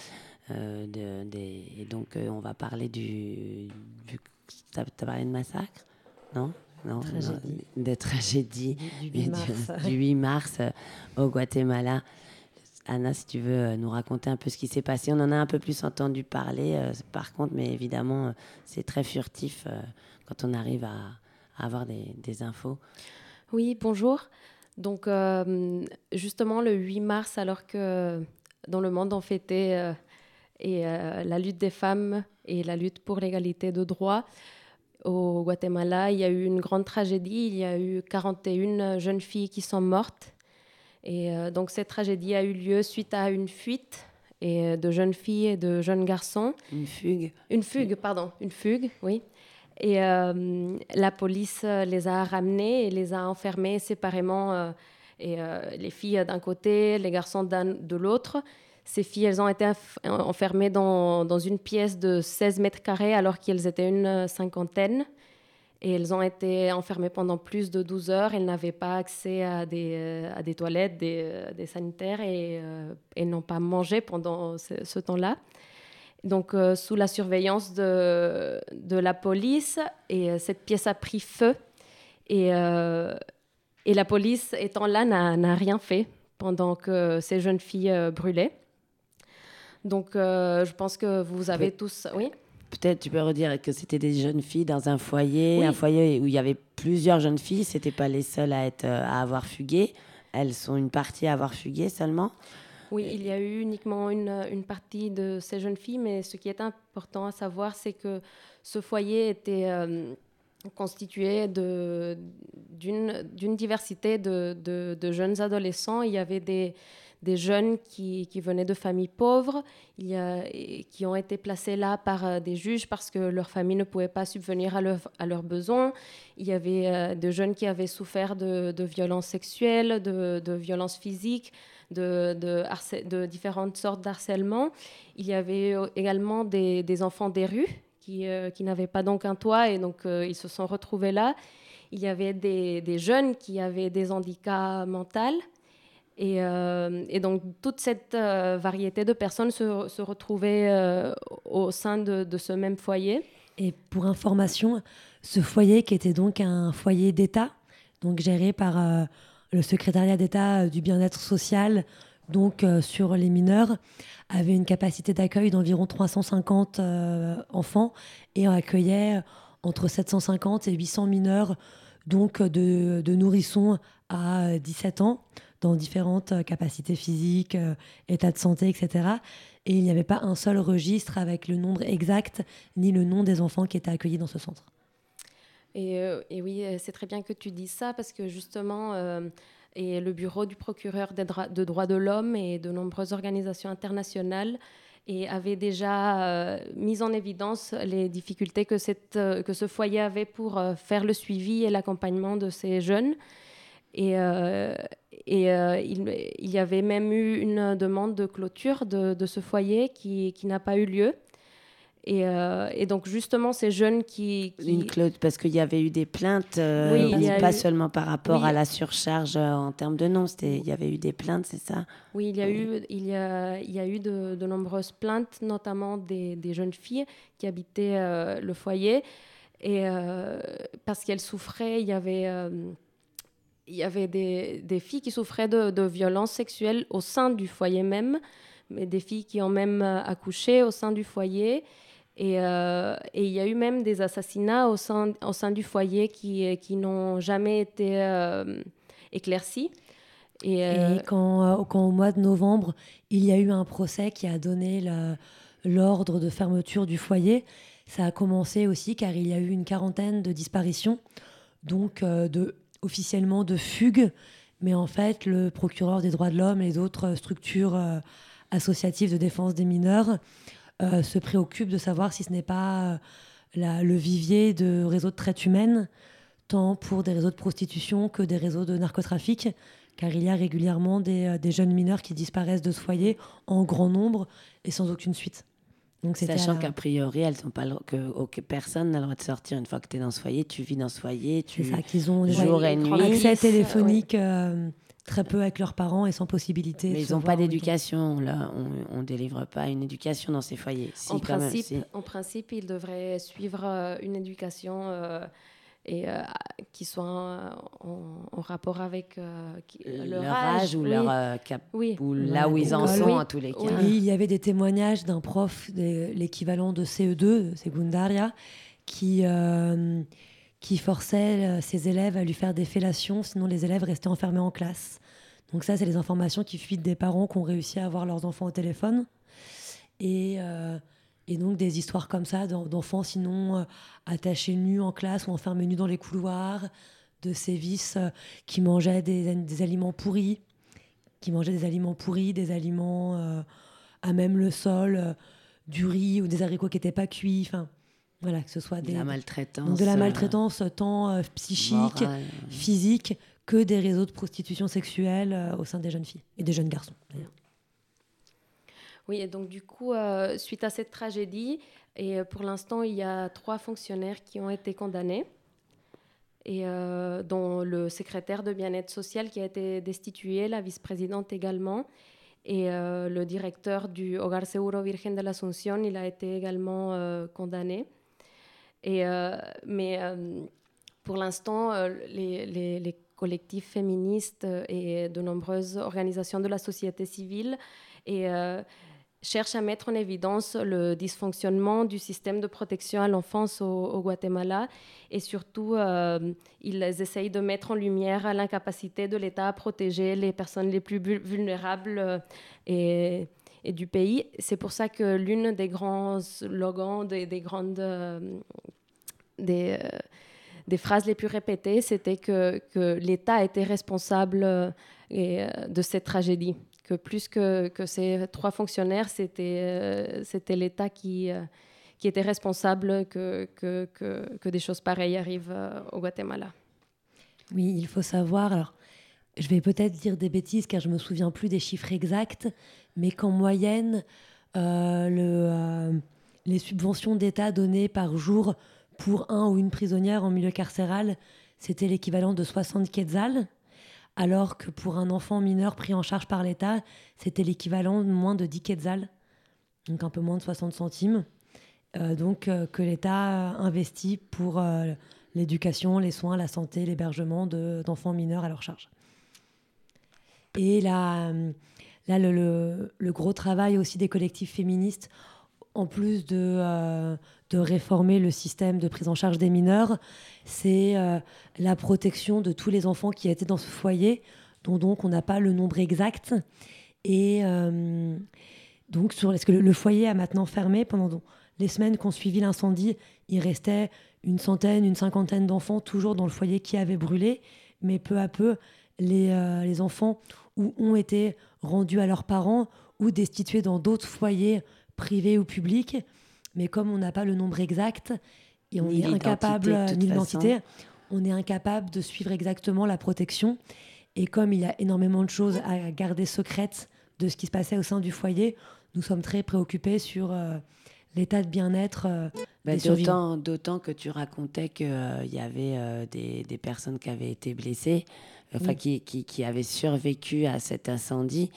S2: Et donc, on va parler T'as parlé de massacre ? Non ? Non,
S5: tragédie.
S2: De tragédie
S5: Du 8 mars.
S2: Du 8 mars au Guatemala. Anna, si tu veux nous raconter un peu ce qui s'est passé. On en a un peu plus entendu parler, par contre, mais évidemment, c'est très furtif quand on arrive à avoir des infos.
S7: Oui, bonjour. Donc, justement, le 8 mars, alors que dans le monde, on fêtait la lutte des femmes et la lutte pour l'égalité de droits, au Guatemala, il y a eu une grande tragédie. Il y a eu 41 jeunes filles qui sont mortes. Et donc, cette tragédie a eu lieu suite à une fuite de jeunes filles et de jeunes garçons.
S2: Une fugue.
S7: Une fugue, oui. Et la police les a ramenés et les a enfermés séparément Et les filles d'un côté, les garçons de l'autre. Ces filles, elles ont été enfermées dans une pièce de 16 mètres carrés alors qu'elles étaient une cinquantaine. Et elles ont été enfermées pendant plus de 12 heures. Elles n'avaient pas accès à des toilettes, des sanitaires et elles n'ont pas mangé pendant ce temps-là. Donc, sous la surveillance de la police, et cette pièce a pris feu. Et la police, étant là, n'a rien fait pendant que ces jeunes filles brûlaient. Donc, je pense que vous avez tous... Oui.
S2: Peut-être tu peux redire que c'était des jeunes filles dans un foyer,
S7: Oui.
S2: un foyer où il y avait plusieurs jeunes filles. C'était pas les seules à avoir fugué. Elles sont une partie à avoir fugué seulement.
S7: Oui, il y a eu uniquement une partie de ces jeunes filles, mais ce qui est important à savoir, c'est que ce foyer était constitué d'une diversité de jeunes adolescents. Il y avait des jeunes qui venaient de familles pauvres, qui ont été placés là par des juges parce que leur famille ne pouvait pas subvenir à leurs besoins. Il y avait des jeunes qui avaient souffert de violences sexuelles, de violences physiques, de différentes sortes d'harcèlement. Il y avait également des enfants des rues qui n'avaient pas donc un toit et donc ils se sont retrouvés là. Il y avait des jeunes qui avaient des handicaps mentaux. Et donc, toute cette variété de personnes se retrouvaient au sein de ce même foyer.
S5: Et pour information, ce foyer qui était donc un foyer d'État, donc géré par le secrétariat d'État du bien-être social, donc sur les mineurs, avait une capacité d'accueil d'environ 350 enfants et accueillait entre 750 et 800 mineurs, donc de nourrissons à 17 ans, dans différentes capacités physiques, état de santé, etc. Et il n'y avait pas un seul registre avec le nombre exact ni le nom des enfants qui étaient accueillis dans ce centre.
S7: Et oui, c'est très bien que tu dises ça parce que justement, et le bureau du procureur de droits de l'homme et de nombreuses organisations internationales avaient déjà mis en évidence les difficultés que ce foyer avait pour faire le suivi et l'accompagnement de ces jeunes. Il y avait même eu une demande de clôture de ce foyer qui n'a pas eu lieu. Et donc, justement, ces jeunes
S2: parce qu'il y avait eu des plaintes, pas seulement par rapport à la surcharge en termes de noms. Il y avait eu des plaintes, c'est ça ?
S7: Oui, il y a eu de nombreuses plaintes, notamment des jeunes filles qui habitaient le foyer. Et parce qu'elles souffraient, il y avait des filles qui souffraient de violences sexuelles au sein du foyer même, mais des filles qui ont même accouché au sein du foyer. Et il y a eu même des assassinats au sein du foyer qui n'ont jamais été éclaircis. Et
S5: quand au mois de novembre, il y a eu un procès qui a donné l'ordre de fermeture du foyer, ça a commencé aussi car il y a eu une quarantaine de disparitions, donc officiellement de fugues, mais en fait, le procureur des droits de l'homme et d'autres structures associatives de défense des mineurs se préoccupent de savoir si ce n'est pas le vivier de réseaux de traite humaine, tant pour des réseaux de prostitution que des réseaux de narcotrafic, car il y a régulièrement des jeunes mineurs qui disparaissent de ce foyer en grand nombre et sans aucune suite. Donc,
S2: sachant qu'a priori, elles sont pas que personne n'a le droit de sortir une fois que tu es dans ce foyer, tu vis dans ce foyer,
S5: c'est ça, qu'ils ont
S2: jour et nuit.
S5: Accès téléphonique très peu avec leurs parents et sans possibilité.
S2: Mais ils n'ont pas d'éducation, là. On délivre pas une éducation dans ces foyers. Si,
S7: en principe, ils devraient suivre une éducation qui soit en rapport avec leur âge
S2: ou leur ou là où ils en sont, en tous les cas.
S5: Oui, il y avait des témoignages d'un prof, l'équivalent de CE2, Secundaria, qui forçait ses élèves à lui faire des fellations, sinon les élèves restaient enfermés en classe. Donc ça, c'est les informations qui fuitent des parents qui ont réussi à avoir leurs enfants au téléphone. Et donc des histoires comme ça d'enfants sinon attachés nus en classe ou enfermés nus dans les couloirs, de sévices qui mangeaient des aliments pourris, des aliments à même le sol, du riz ou des haricots qui n'étaient pas cuits, enfin voilà, que ce soit
S2: de la maltraitance
S5: tant psychique, physique que des réseaux de prostitution sexuelle au sein des jeunes filles et des jeunes garçons, d'ailleurs.
S7: Oui, et donc du coup, suite à cette tragédie, et pour l'instant, il y a 3 fonctionnaires qui ont été condamnés, et dont le secrétaire de bien-être social qui a été destitué, la vice-présidente également, et le directeur du Hogar Seguro Virgen de la Asunción, il a été également condamné. Mais pour l'instant, les collectifs féministes et de nombreuses organisations de la société civile cherchent à mettre en évidence le dysfonctionnement du système de protection à l'enfance au Guatemala, et surtout, ils essayent de mettre en lumière l'incapacité de l'État à protéger les personnes les plus vulnérables du pays. C'est pour ça que l'une des grands slogans, des phrases les plus répétées, c'était que l'État était responsable de cette tragédie. Que plus que ces 3 fonctionnaires, c'était l'État qui était responsable que des choses pareilles arrivent au Guatemala.
S5: Oui, il faut savoir, alors je vais peut-être dire des bêtises car je ne me souviens plus des chiffres exacts, mais qu'en moyenne, les subventions d'État données par jour pour un ou une prisonnière en milieu carcéral, c'était l'équivalent de 60 quetzals, alors que pour un enfant mineur pris en charge par l'État, c'était l'équivalent de moins de 10 quetzals, donc un peu moins de 60 centimes, que l'État investit pour l'éducation, les soins, la santé, l'hébergement d'enfants mineurs à leur charge. Et là le gros travail aussi des collectifs féministes, en plus de réformer le système de prise en charge des mineurs, c'est la protection de tous les enfants qui étaient dans ce foyer, dont donc on n'a pas le nombre exact. Et donc, parce que le foyer a maintenant fermé pendant les semaines qui ont suivi l'incendie, il restait une cinquantaine d'enfants toujours dans le foyer qui avait brûlé, mais peu à peu, les enfants ont été rendus à leurs parents ou destitués dans d'autres foyers privés ou publics. Mais comme on n'a pas le nombre exact, et on est incapable, ni l'identité, on est incapable de suivre exactement la protection. Et comme il y a énormément de choses à garder secrètes de ce qui se passait au sein du foyer, nous sommes très préoccupés sur l'état de bien-être des survivants.
S2: D'autant que tu racontais qu'il y avait des personnes qui avaient été blessées, qui avaient survécu à cet incendie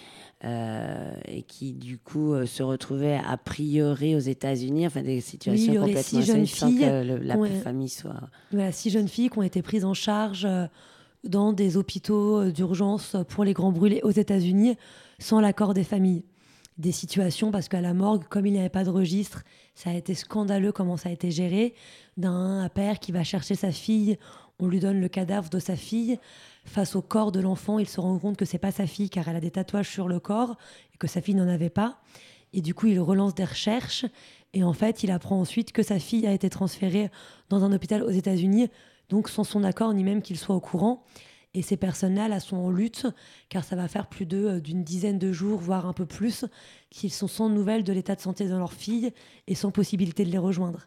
S2: et qui, du coup, se retrouvaient a priori aux États-Unis, des situations complètement insolites sans que la famille soit...
S5: Voilà, 6 jeunes filles qui ont été prises en charge dans des hôpitaux d'urgence pour les grands brûlés aux États-Unis sans l'accord des familles. Des situations, parce qu'à la morgue, comme il n'y avait pas de registre, ça a été scandaleux comment ça a été géré, d'un père qui va chercher sa fille, on lui donne le cadavre de sa fille, face au corps de l'enfant, il se rend compte que c'est pas sa fille car elle a des tatouages sur le corps et que sa fille n'en avait pas, et du coup il relance des recherches, et en fait il apprend ensuite que sa fille a été transférée dans un hôpital aux États-Unis, donc sans son accord ni même qu'il soit au courant. Et ces personnes-là, là, sont en lutte, car ça va faire plus d'une dizaine de jours, voire un peu plus, qu'ils sont sans nouvelles de l'état de santé de leur fille et sans possibilité de les rejoindre.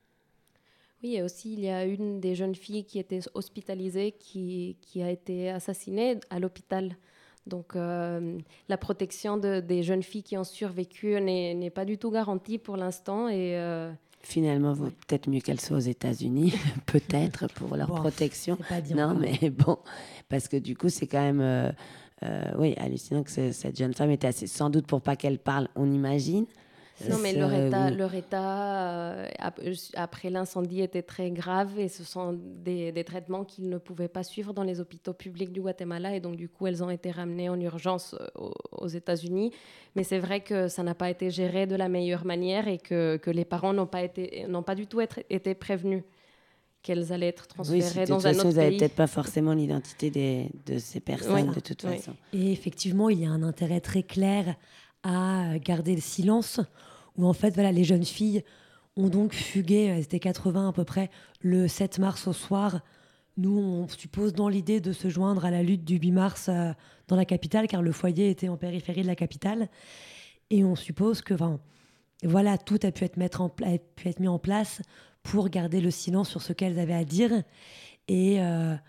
S7: Oui, et aussi, il y a une des jeunes filles qui était hospitalisée, qui a été assassinée à l'hôpital. Donc, la protection des jeunes filles qui ont survécu n'est pas du tout garantie pour l'instant. Et
S2: finalement, vaut peut-être mieux qu'elles soient aux États-Unis, peut-être, pour leur protection.
S5: C'est pas dit
S2: non,
S5: encore.
S2: Mais bon, parce que du coup, c'est quand même hallucinant que cette jeune femme était assez... Sans doute pour pas qu'elle parle, on imagine.
S7: Non, mais leur état après l'incendie était très grave, et ce sont des traitements qu'ils ne pouvaient pas suivre dans les hôpitaux publics du Guatemala, et donc du coup elles ont été ramenées en urgence aux États-Unis. Mais c'est vrai que ça n'a pas été géré de la meilleure manière, et que les parents n'ont pas du tout été prévenus qu'elles allaient être transférées dans un autre pays.
S2: Vous n'avez peut-être pas forcément l'identité de ces personnes, de toute façon.
S5: Et effectivement, il y a un intérêt très clair à garder le silence, où en fait, voilà, les jeunes filles ont donc fugué, elles étaient 80 à peu près, le 7 mars au soir. Nous, on suppose dans l'idée de se joindre à la lutte du 8 mars dans la capitale, car le foyer était en périphérie de la capitale. Et on suppose que voilà, tout a pu être mis en place pour garder le silence sur ce qu'elles avaient à dire. Et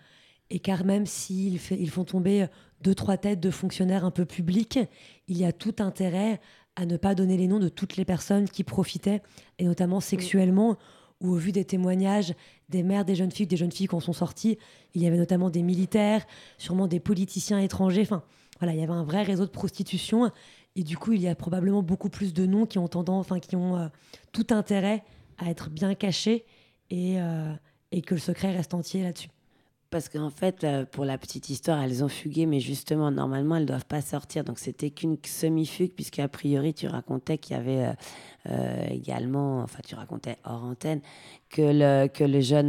S5: et car même s'ils ils font tomber 2-3 têtes de fonctionnaires un peu publics, il y a tout intérêt à ne pas donner les noms de toutes les personnes qui profitaient, et notamment sexuellement, où au vu des témoignages des mères des jeunes filles qui en sont sorties, il y avait notamment des militaires, sûrement des politiciens étrangers, enfin voilà, il y avait un vrai réseau de prostitution, et du coup il y a probablement beaucoup plus de noms qui ont tout intérêt à être bien cachés, et que le secret reste entier là-dessus.
S2: Parce qu'en fait, pour la petite histoire, elles ont fugué, mais justement, normalement, elles ne doivent pas sortir. Donc, c'était qu'une semi-fugue, puisqu'a priori, tu racontais qu'il y avait également, enfin, tu racontais hors antenne, que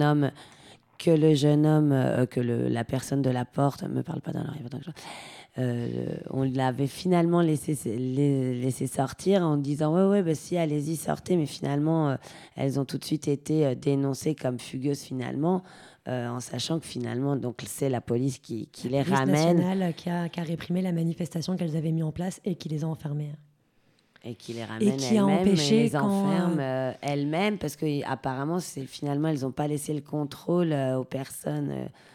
S2: la personne de la porte, me parle pas dans l'oreille, autant que on l'avait finalement laissé sortir en disant ouais, bah, si, allez-y, sortez, mais finalement, elles ont tout de suite été dénoncées comme fugueuses finalement. En sachant que finalement, donc, c'est la police qui les ramène.
S5: La police nationale qui a réprimé la manifestation qu'elles avaient mis en place et qui les a enfermées.
S2: Et qui les ramène
S5: et qui a
S2: elles-mêmes
S5: empêché
S2: et les enferme elles-mêmes, parce qu'apparemment, finalement, elles n'ont pas laissé le contrôle aux personnes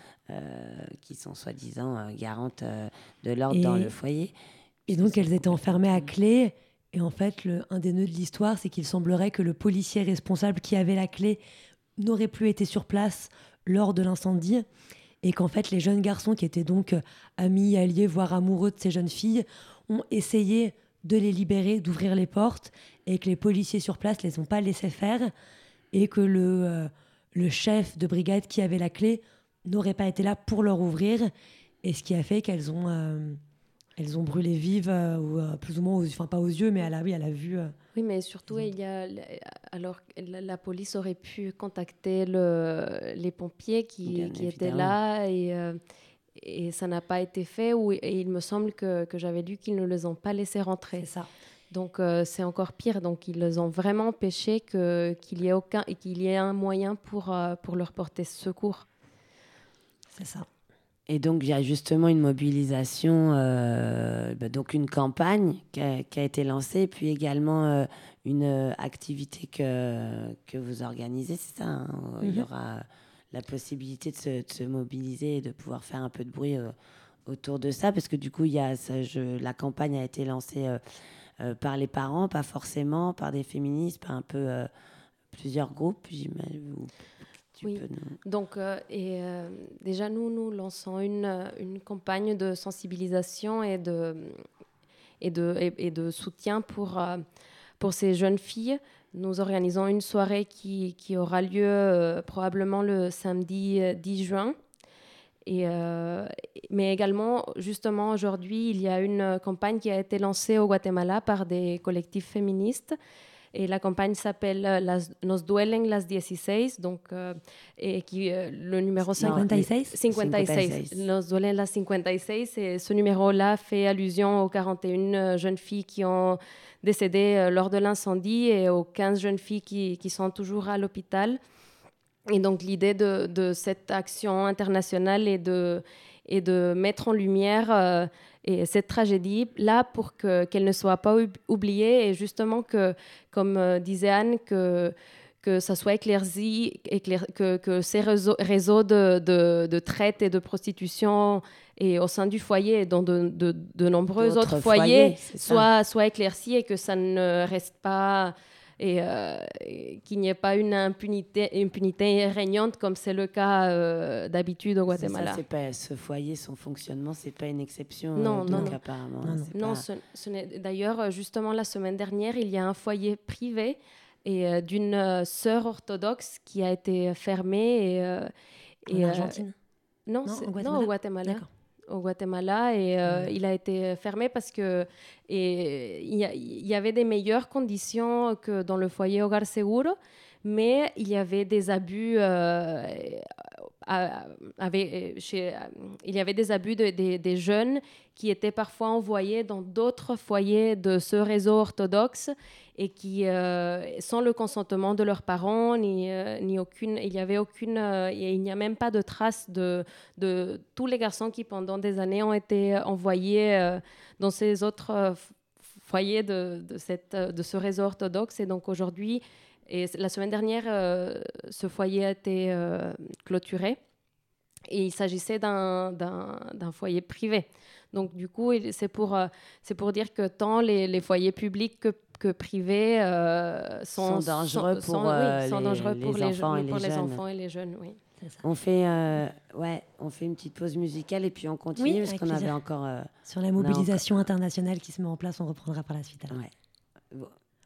S2: qui sont soi-disant garantes de l'ordre dans le foyer.
S5: Et donc, elles étaient enfermées à clé. Et en fait, un des nœuds de l'histoire, c'est qu'il semblerait que le policier responsable qui avait la clé n'aurait plus été sur place lors de l'incendie, et qu'en fait les jeunes garçons qui étaient donc amis, alliés, voire amoureux de ces jeunes filles ont essayé de les libérer, d'ouvrir les portes, et que les policiers sur place les ont pas laissés faire, et que le chef de brigade qui avait la clé n'aurait pas été là pour leur ouvrir, et ce qui a fait qu'elles ont brûlé vives, plus ou moins, enfin pas aux yeux, mais à la vue.
S7: Oui, mais surtout, alors la police aurait pu contacter les pompiers qui étaient là, et ça n'a pas été fait. Et il me semble que j'avais lu qu'ils ne les ont pas laissés rentrer.
S5: C'est ça.
S7: Donc c'est encore pire. Donc ils les ont vraiment empêchés qu'il y ait un moyen pour leur porter secours.
S5: C'est ça.
S2: Et donc, il y a justement une mobilisation, donc une campagne qui a été lancée, puis également une activité que vous organisez, c'est ça, hein, où il y aura la possibilité de se mobiliser et de pouvoir faire un peu de bruit autour de ça, parce que du coup, la campagne a été lancée par les parents, pas forcément, par des féministes, par un peu plusieurs groupes, j'imagine.
S7: Oui, donc déjà nous lançons une campagne de sensibilisation et de soutien pour ces jeunes filles. Nous organisons une soirée qui aura lieu probablement le samedi 10 juin. Mais également, justement, aujourd'hui, il y a une campagne qui a été lancée au Guatemala par des collectifs féministes. Et la campagne s'appelle Nos duelen las 16, donc, le numéro 56. Nos duelen las 56. Et ce numéro-là fait allusion aux 41 jeunes filles qui ont décédé lors de l'incendie et aux 15 jeunes filles qui sont toujours à l'hôpital. Et donc l'idée de cette action internationale est de mettre en lumière et cette tragédie-là pour qu'elle ne soit pas oubliée, et justement que, comme disait Anne, que ça soit éclairci, que ces réseaux de traite et de prostitution et au sein du foyer et dans de nombreux autres foyers soient éclaircis, et que ça ne reste pas... Et qu'il n'y ait pas une impunité régnante comme c'est le cas d'habitude au Guatemala.
S2: Ce foyer, son fonctionnement, c'est pas une exception.
S7: Non.
S2: Apparemment.
S7: Non, ce n'est... D'ailleurs, justement, la semaine dernière, il y a un foyer privé et d'une sœur orthodoxe qui a été fermée.
S5: En Argentine
S7: Non, au Guatemala.
S5: D'accord.
S7: Au Guatemala, et il a été fermé parce que il y avait des meilleures conditions que dans le foyer Hogar Seguro, mais il y avait des abus il y avait des abus des jeunes qui étaient parfois envoyés dans d'autres foyers de ce réseau orthodoxe, et qui, sans le consentement de leurs parents, il n'y a même pas de traces de tous les garçons qui, pendant des années, ont été envoyés dans ces autres foyers de ce réseau orthodoxe. Et donc aujourd'hui, et la semaine dernière, ce foyer a été clôturé. Et il s'agissait d'un foyer privé. Donc, du coup, c'est pour dire que tant les foyers publics que privés
S2: sont dangereux pour les enfants et les jeunes.
S7: Oui.
S2: On fait une petite pause musicale et puis on continue parce qu'on avait encore...
S5: sur la mobilisation internationale qui se met en place, on reprendra par la suite. Alors.
S2: Ouais. Bon.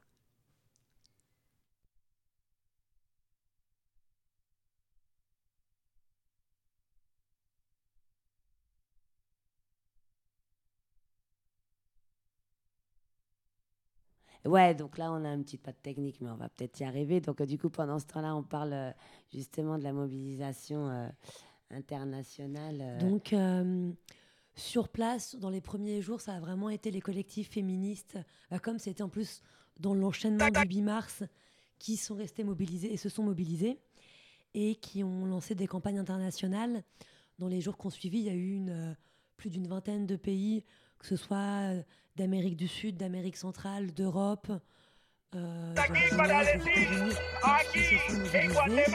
S2: Ouais, donc là, on a une petite patte technique, mais on va peut-être y arriver. Donc, du coup, pendant ce temps-là, on parle justement de la mobilisation internationale.
S5: Donc, sur place, dans les premiers jours, ça a vraiment été les collectifs féministes, comme c'était en plus dans l'enchaînement du 8 mars, qui sont restés mobilisés et se sont mobilisés et qui ont lancé des campagnes internationales. Dans les jours qui ont suivi, il y a eu plus d'une vingtaine de pays, que ce soit d'Amérique du Sud, d'Amérique centrale, d'Europe, de États-Unis, qui se sont mobilisés.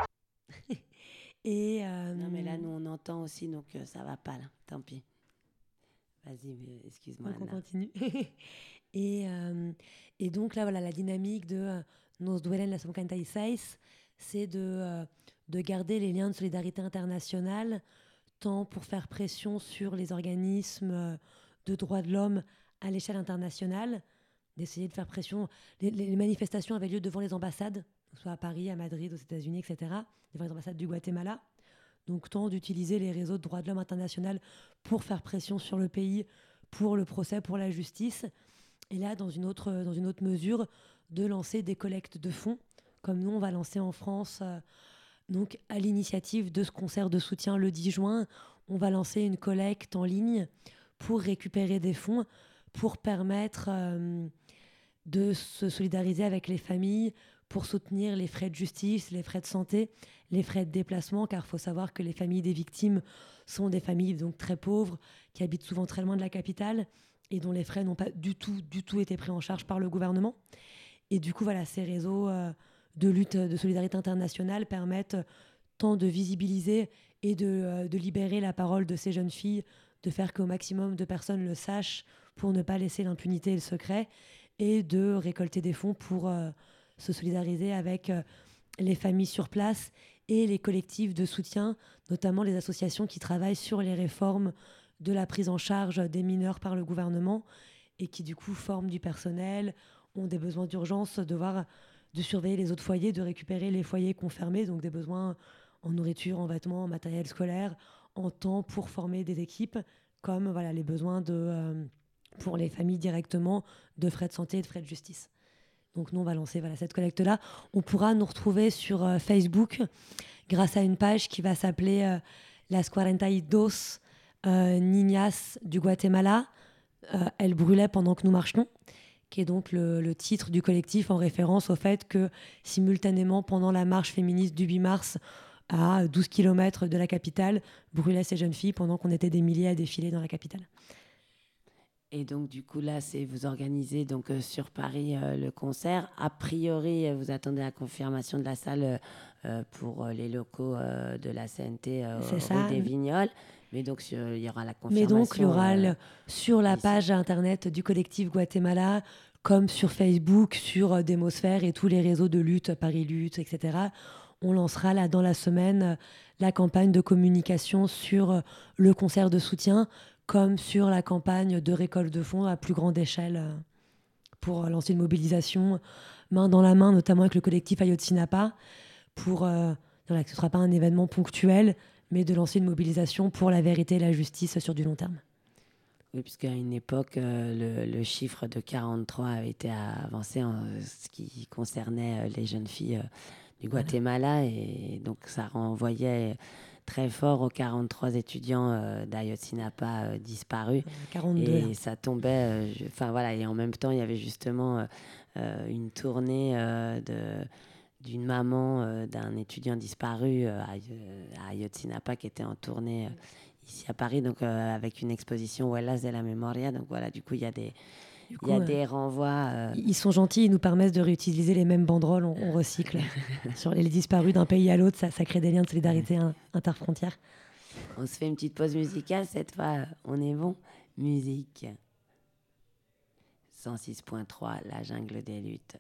S5: Et,
S2: non, mais là, nous, on entend aussi, donc ça va pas, là. Tant pis. Vas-y, excuse-moi,
S5: donc
S2: Anna.
S5: On continue. Et donc, là, voilà, la dynamique de Nos Duelen la 56, c'est de garder les liens de solidarité internationale, tant pour faire pression sur les organismes de droits de l'homme à l'échelle internationale, d'essayer de faire pression. Les manifestations avaient lieu devant les ambassades, soit à Paris, à Madrid, aux États-Unis, etc., devant les ambassades du Guatemala. Donc, tant d'utiliser les réseaux de droits de l'homme international pour faire pression sur le pays, pour le procès, pour la justice. Et là, dans une autre mesure, de lancer des collectes de fonds, comme nous, on va lancer en France, donc à l'initiative de ce concert de soutien le 10 juin, on va lancer une collecte en ligne pour récupérer des fonds, pour permettre de se solidariser avec les familles, pour soutenir les frais de justice, les frais de santé, les frais de déplacement, car il faut savoir que les familles des victimes sont des familles donc très pauvres, qui habitent souvent très loin de la capitale, et dont les frais n'ont pas du tout été pris en charge par le gouvernement. Et du coup, voilà, ces réseaux de lutte, de solidarité internationale permettent tant de visibiliser et de libérer la parole de ces jeunes filles, de faire qu'au maximum de personnes le sachent pour ne pas laisser l'impunité et le secret, et de récolter des fonds pour se solidariser avec les familles sur place et les collectifs de soutien, notamment les associations qui travaillent sur les réformes de la prise en charge des mineurs par le gouvernement et qui du coup forment du personnel, ont des besoins d'urgence, de surveiller les autres foyers, de récupérer les foyers confirmés, donc des besoins en nourriture, en vêtements, en matériel scolaire, en temps pour former des équipes, comme voilà, les besoins pour les familles directement de frais de santé et de frais de justice. Donc nous, on va lancer cette collecte-là. On pourra nous retrouver sur Facebook grâce à une page qui va s'appeler Las 42 Niñas du Guatemala. Elles brûlaient pendant que nous marchions, qui est donc le titre du collectif en référence au fait que simultanément, pendant la marche féministe du 8 mars, à 12 km de la capitale, brûlaient ces jeunes filles pendant qu'on était des milliers à défiler dans la capitale.
S2: Et donc, du coup, là, vous organisez donc, sur Paris le concert. A priori, vous attendez la confirmation de la salle pour les locaux de la CNT rue des Vignoles. Mais donc, il y aura la confirmation.
S5: Mais donc, il y aura sur la page internet du collectif Guatemala, comme sur Facebook, sur Démosphère et tous les réseaux de lutte, Paris Lutte, etc. On lancera là, dans la semaine la campagne de communication sur le concert de soutien, comme sur la campagne de récolte de fonds à plus grande échelle pour lancer une mobilisation main dans la main, notamment avec le collectif Ayotzinapa, pour que ce ne sera pas un événement ponctuel, mais de lancer une mobilisation pour la vérité et la justice sur du long terme.
S2: Oui, puisqu'à une époque, le chiffre de 43 avait été avancé en ce qui concernait les jeunes filles du Guatemala, et donc ça renvoyait très fort aux 43 étudiants d'Ayotzinapa disparus.
S5: 42.
S2: Et ça tombait... et en même temps, il y avait justement une tournée d'une maman d'un étudiant disparu à Ayotzinapa qui était en tournée ici à Paris, donc avec une exposition Huellas de la Memoria. Donc voilà, du coup, il y a des renvois.
S5: Ils sont gentils, ils nous permettent de réutiliser les mêmes banderoles, on recycle. Sur les disparus d'un pays à l'autre, ça crée des liens de solidarité interfrontières.
S2: On se fait une petite pause musicale. Cette fois, on est bon. Musique. 106.3, la jungle des luttes.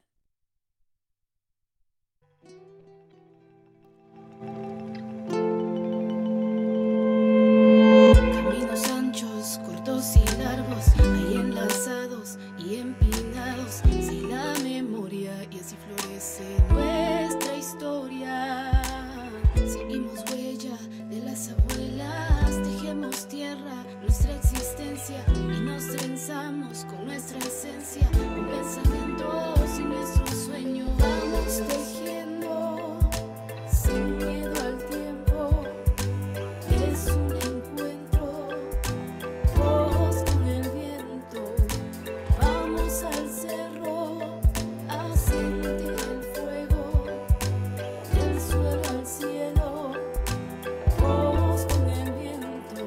S8: Caminos anchos, cortos y largos, ahí enlazados y empinados. Si la memoria y así florece nuestra historia. Seguimos huella de las abuelas, tejemos tierra, nuestra existencia y nos trenzamos con nuestra esencia, con pensamientos y nuestro sueño. Vamos tejiendo sin miedo al tiempo. Es un encuentro, ojos con el viento. Vamos al cerro a sentir el fuego, del suelo al cielo. Ojos con el viento,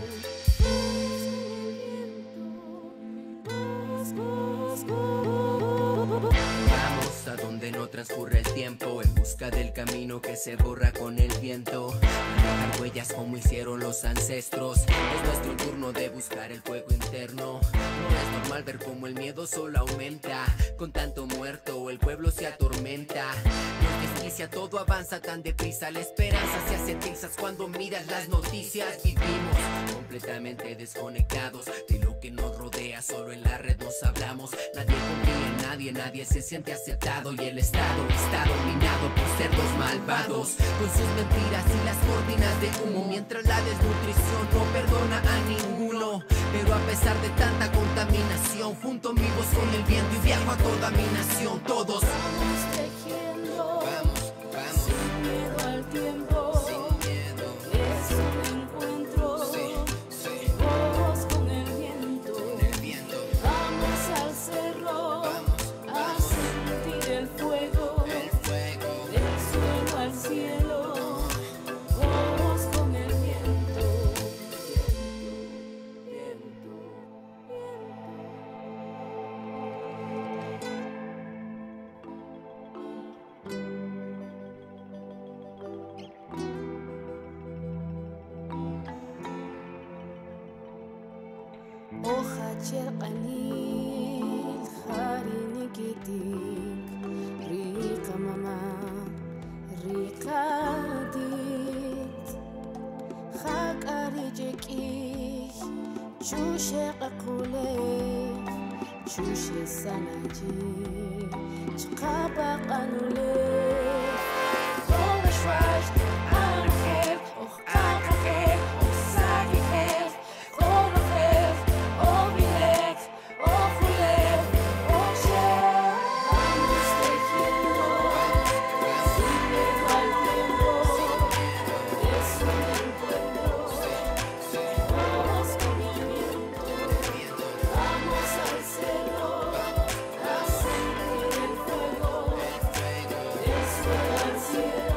S9: Vamos a donde no transcurre el tiempo, en busca del camino que se borra con el viento. Dejar huellas como hicieron los ancestros. Es nuestro turno de buscar el fuego interno. No es normal ver cómo el miedo solo aumenta. Con tanto muerto el pueblo se atormenta. Nos desquicia, todo avanza tan deprisa. La esperanza se hace trizas cuando miras las noticias. Vivimos completamente desconectados de lo que nos rodea, solo en la red nos hablamos. Nadie confía en nadie, nadie se siente aceptado. Y el Estado está dominado por cerdos malvados, con sus mentiras y las cortinas de humo. Mientras la desnutrición no perdona a ninguno. Pero a pesar de tanta contaminación, junto mi voz con el viento y viajo a toda mi nación. Todos
S8: vamos tejiendo,
S9: vamos,
S8: sin miedo al tiempo.
S9: sin miedo.
S8: Es un encuentro,
S9: Sí,
S8: ojos con el viento.
S9: con el viento.
S8: Vamos al cerro a sentir el fuego,
S9: El fuego.
S8: del suelo al cielo. Ojos con el viento. Oja cherqanil harinikitik riqa mama riqadit haqarijekih chushe qaquleh chushe sanaji chqaba qanuleh Shwash, Anhev, Och Kakahev, Och Sagihev, Korohev, Ovilev, Ofulev, Och Shev. Vamos tejiendo, sin miedo al tiempo. Es un encuentro, ojos con el viento. Vamos al cerro a sentir el fuego, del suelo al cielo.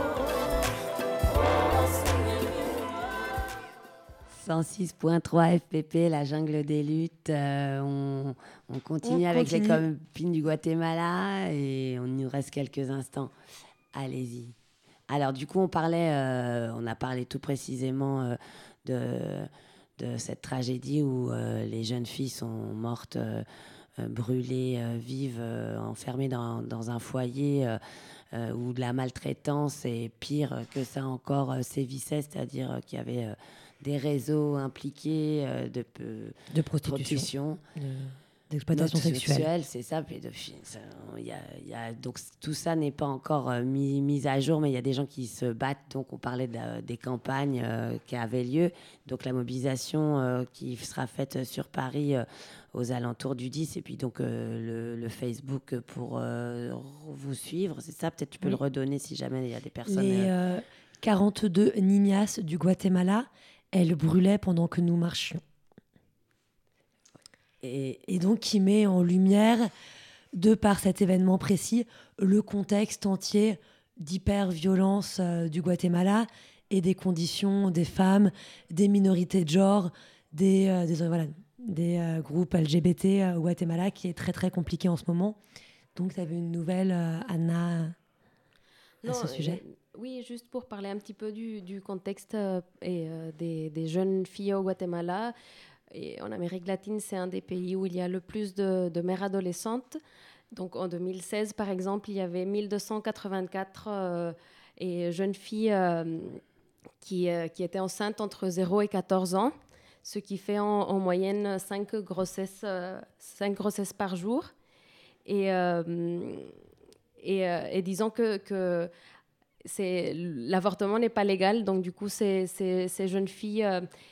S2: 106.3 FPP, la jungle des luttes. On continue avec les copines du Guatemala et on nous reste quelques instants. Allez-y. Alors du coup, on a parlé tout précisément de cette tragédie où les jeunes filles sont mortes, brûlées, vives, enfermées dans un foyer où la maltraitance est pire que ça encore sévissait, c'est-à-dire qu'il y avait des réseaux impliqués de prostitution,
S5: d'exploitation sexuelle.
S2: C'est ça, pédophile. Donc tout ça n'est pas encore mis à jour, mais il y a des gens qui se battent. Donc on parlait des campagnes qui avaient lieu. Donc la mobilisation qui sera faite sur Paris aux alentours du 10, et puis donc le Facebook pour vous suivre. C'est ça, peut-être tu peux le redonner si jamais il y a des personnes...
S5: Les 42 niñas du Guatemala, elles brûlaient pendant que nous marchions. Et donc qui met en lumière, de par cet événement précis, le contexte entier d'hyper-violence du Guatemala et des conditions des femmes, des minorités de genre, des groupes LGBT au Guatemala, qui est très très compliqué en ce moment. Donc tu avais une nouvelle, Anna, à ce sujet.
S7: Oui, juste pour parler un petit peu du contexte des jeunes filles au Guatemala. Et en Amérique latine, c'est un des pays où il y a le plus de mères adolescentes. Donc en 2016, par exemple, il y avait 1284 jeunes filles qui étaient enceintes entre 0 et 14 ans, ce qui fait en moyenne 5 grossesses par jour. Et disons que l'avortement n'est pas légal, donc du coup, ces jeunes filles,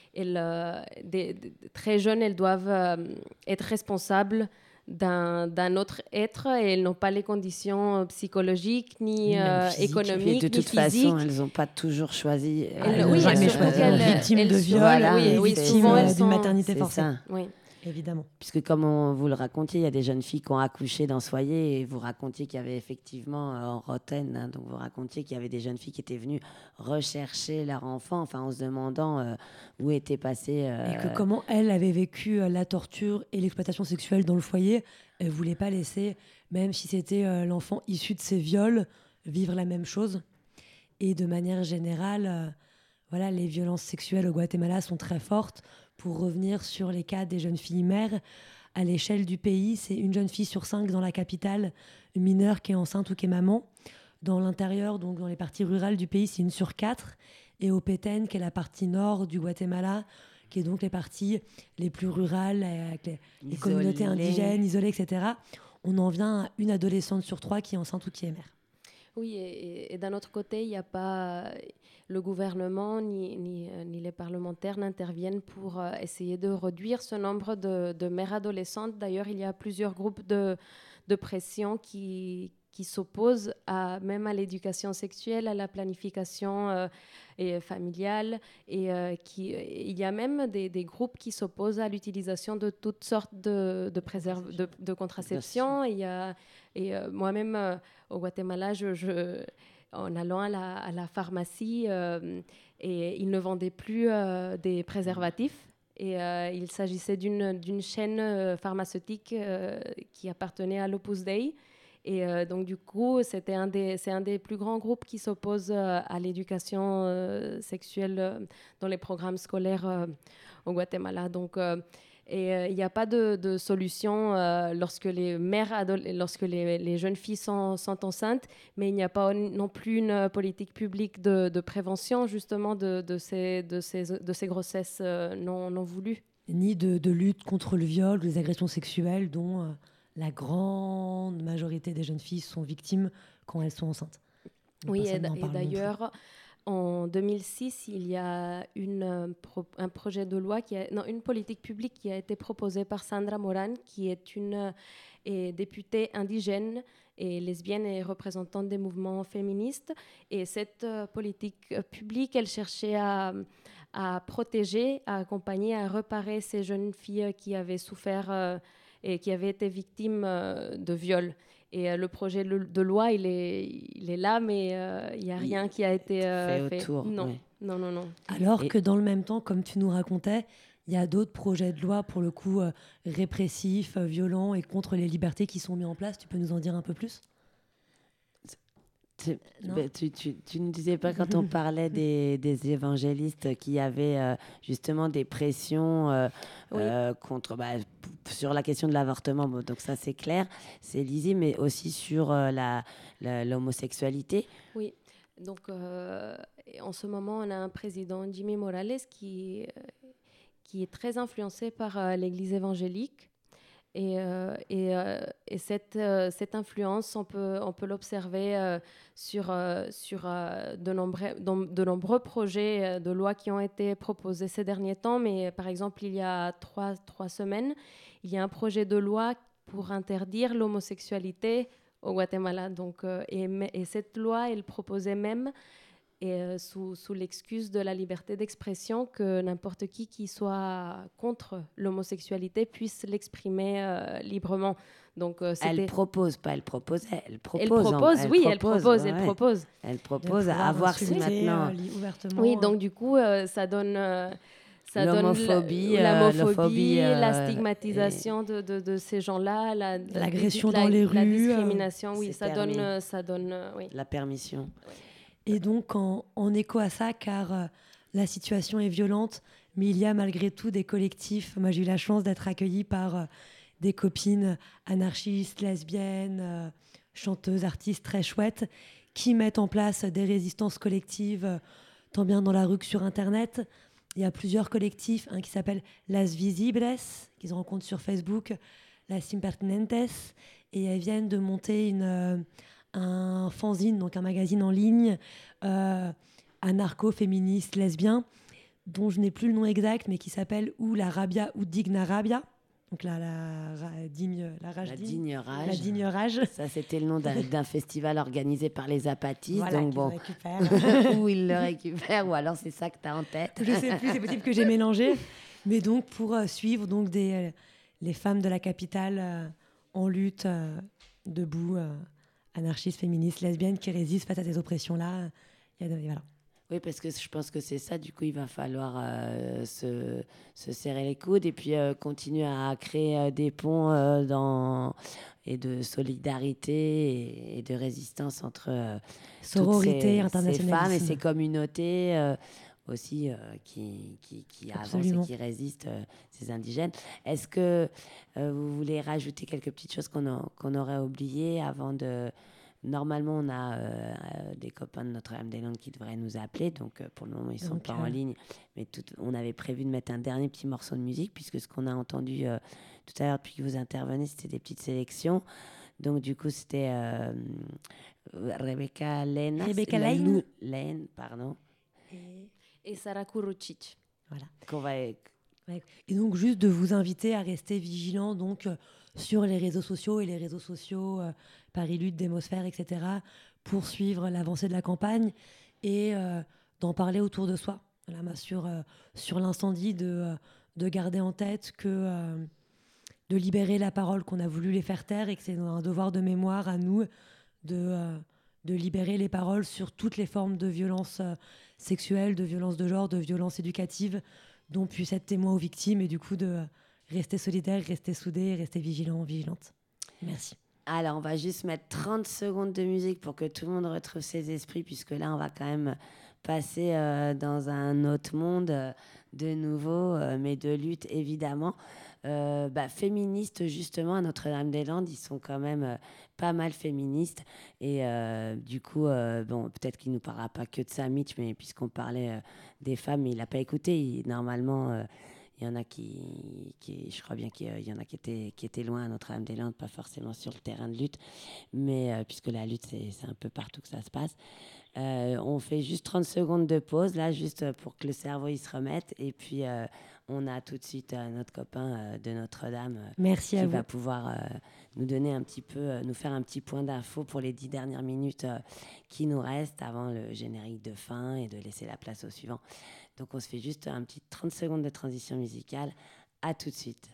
S7: très jeunes, elles doivent être responsables d'un autre être et elles n'ont pas les conditions psychologiques ni économiques
S2: de toute
S7: ni physiques.
S2: façon, elles n'ont pas toujours choisi.
S5: Oui, jamais choisi. Victimes de viol,
S2: voilà,
S5: victimes d'une maternité forcée.
S2: Ça.
S7: Oui.
S5: Évidemment.
S2: Puisque comme vous le racontiez, il y a des jeunes filles qui ont accouché dans ce foyer et vous racontiez qu'il y avait effectivement en Rotten, hein, donc vous racontiez qu'il y avait des jeunes filles qui étaient venues rechercher leur enfant, enfin en se demandant où était passé...
S5: Et que comment elle avait vécu la torture et l'exploitation sexuelle dans le foyer, elle ne voulait pas laisser, même si c'était l'enfant issu de ces viols, vivre la même chose. Et de manière générale, voilà, les violences sexuelles au Guatemala sont très fortes. Pour revenir sur les cas des jeunes filles mères, à l'échelle du pays, c'est une jeune fille sur 5 dans la capitale, une mineure qui est enceinte ou qui est maman. Dans l'intérieur, donc dans les parties rurales du pays, c'est 1 sur 4. Et au Petén, qui est la partie nord du Guatemala, qui est donc les parties les plus rurales, avec les communautés indigènes, isolées, etc., on en vient à une adolescente sur 3 qui est enceinte ou qui est mère.
S7: Oui, et d'un autre côté, il n'y a pas... Le gouvernement ni les parlementaires n'interviennent pour essayer de réduire ce nombre de mères adolescentes. D'ailleurs, il y a plusieurs groupes de pression qui s'opposent même à l'éducation sexuelle, à la planification familiale. Et il y a même des groupes qui s'opposent à l'utilisation de toutes sortes de contraception. Moi-même, au Guatemala, en allant à la pharmacie, et ils ne vendaient plus des préservatifs. Et il s'agissait d'une chaîne pharmaceutique qui appartenait à l'Opus Dei. Et donc, du coup, c'est un des plus grands groupes qui s'oppose à l'éducation sexuelle dans les programmes scolaires au Guatemala. Donc, il n'y a pas de solution lorsque les jeunes filles sont enceintes, mais il n'y a pas non plus une politique publique de prévention justement de ces grossesses non voulues.
S5: Ni de lutte contre le viol ou les agressions sexuelles dont la grande majorité des jeunes filles sont victimes quand elles sont enceintes.
S7: Oui, et d'ailleurs... En 2006, il y a un projet de loi, une politique publique qui a été proposée par Sandra Moran, qui est une députée indigène et lesbienne et représentante des mouvements féministes. Et cette politique publique, elle cherchait à protéger, à accompagner, à réparer ces jeunes filles qui avaient souffert et qui avaient été victimes de viol. Et le projet de loi, il est là, mais il n'y a rien qui a été fait.
S2: Autour.
S7: Non.
S2: Ouais.
S7: Non.
S5: Alors que dans le même temps, comme tu nous racontais, il y a d'autres projets de loi, pour le coup, répressifs, violents et contre les libertés qui sont mis en place. Tu peux nous en dire un peu plus ?
S2: Tu ne disais pas quand on parlait des évangélistes qui avaient justement des pressions contre sur la question de l'avortement, donc ça c'est clair, c'est lisible, mais aussi sur l'homosexualité.
S7: Oui, donc en ce moment on a un président, Jimmy Morales, qui est très influencé par l'Église évangélique. Et cette influence, on peut l'observer sur de nombreux projets de loi qui ont été proposés ces derniers temps. Mais par exemple, il y a trois semaines, il y a un projet de loi pour interdire l'homosexualité au Guatemala. Donc, et cette loi, elle proposait même, sous l'excuse de la liberté d'expression, que n'importe qui soit contre l'homosexualité puisse l'exprimer librement. Donc,
S2: elle propose, pas elle proposait, elle propose.
S7: Elle propose
S2: à avoir si maintenant.
S5: Ouvertement.
S7: Oui, donc du coup, ça donne
S2: l'homophobie,
S7: la stigmatisation de ces gens-là,
S5: l'agression dans les rues,
S7: la discrimination. Oui, ça donne
S2: la permission.
S7: Oui.
S5: Et donc, en écho à ça, car la situation est violente, mais il y a malgré tout des collectifs. Moi, j'ai eu la chance d'être accueillie par des copines anarchistes, lesbiennes, chanteuses, artistes très chouettes, qui mettent en place des résistances collectives, tant bien dans la rue que sur Internet. Il y a plusieurs collectifs, un qui s'appelle Las Visibles, qu'ils rencontrent sur Facebook, Las Impertinentes, et elles viennent de monter un fanzine, donc un magazine en ligne, anarcho-féministe lesbien, dont je n'ai plus le nom exact, mais qui s'appelle ou la Rabia ou Digna Rabia. Donc la digne rage. La digne rage.
S2: Ça, c'était le nom d'un festival organisé par les apatistes.
S5: Voilà,
S2: donc bon, ou ils le récupèrent, ou alors c'est ça que tu as en tête.
S5: Je sais plus, c'est possible que j'ai mélangé. Mais donc pour suivre donc les femmes de la capitale en lutte, debout, anarchistes, féministes, lesbiennes, qui résistent face à ces oppressions-là. Voilà.
S2: Oui, parce que je pense que c'est ça. Du coup, il va falloir se serrer les coudes et puis continuer à créer des ponts et de solidarité et de résistance entre
S5: sororité,
S2: toutes ces femmes et ces communautés aussi qui avancent et qui résistent, ces indigènes. Est-ce que vous voulez rajouter quelques petites choses qu'on aurait oubliées avant de... Normalement, on a des copains de Notre-Dame-des-Landes qui devraient nous appeler. Donc, pour le moment, ils ne sont pas en ligne. Mais on avait prévu de mettre un dernier petit morceau de musique, puisque ce qu'on a entendu tout à l'heure, depuis que vous intervenez, c'était des petites sélections. Donc, du coup, c'était Rebecca Lane, pardon.
S7: Et Sarah Kurucic.
S5: Voilà.
S2: Qu'on va...
S5: Et donc, juste de vous inviter à rester vigilants donc, sur les réseaux sociaux et les réseaux sociaux Paris Lutte, Démosphère, etc., pour suivre l'avancée de la campagne et d'en parler autour de soi. Voilà, sur l'incendie, de garder en tête que de libérer la parole qu'on a voulu les faire taire et que c'est un devoir de mémoire à nous de libérer les paroles sur toutes les formes de violence sexuelle, de violence de genre, de violence éducative dont puissent être témoins ou victimes et du coup de rester solidaires, rester soudés, rester vigilants, vigilantes. Merci.
S2: Alors, on va juste mettre 30 secondes de musique pour que tout le monde retrouve ses esprits, puisque là, on va quand même passer dans un autre monde de nouveau, mais de lutte, évidemment. Féministes, justement, à Notre-Dame-des-Landes, ils sont quand même pas mal féministes. Et du coup, peut-être qu'il ne nous parlera pas que de ça, Mitch, mais puisqu'on parlait des femmes, mais il n'a pas écouté. Normalement... il y en a je crois bien qu'il y en a qui étaient loin à Notre-Dame-des-Landes, pas forcément sur le terrain de lutte, mais puisque la lutte, c'est un peu partout que ça se passe. On fait juste 30 secondes de pause, là, juste pour que le cerveau il se remette. Et puis, on a tout de suite notre copain de Notre-Dame
S5: Merci
S2: qui va pouvoir nous donner un petit peu, nous faire un petit point d'info pour les 10 dernières minutes qui nous restent avant le générique de fin et de laisser la place au suivant. Donc, on se fait juste un petit 30 secondes de transition musicale. À tout de suite.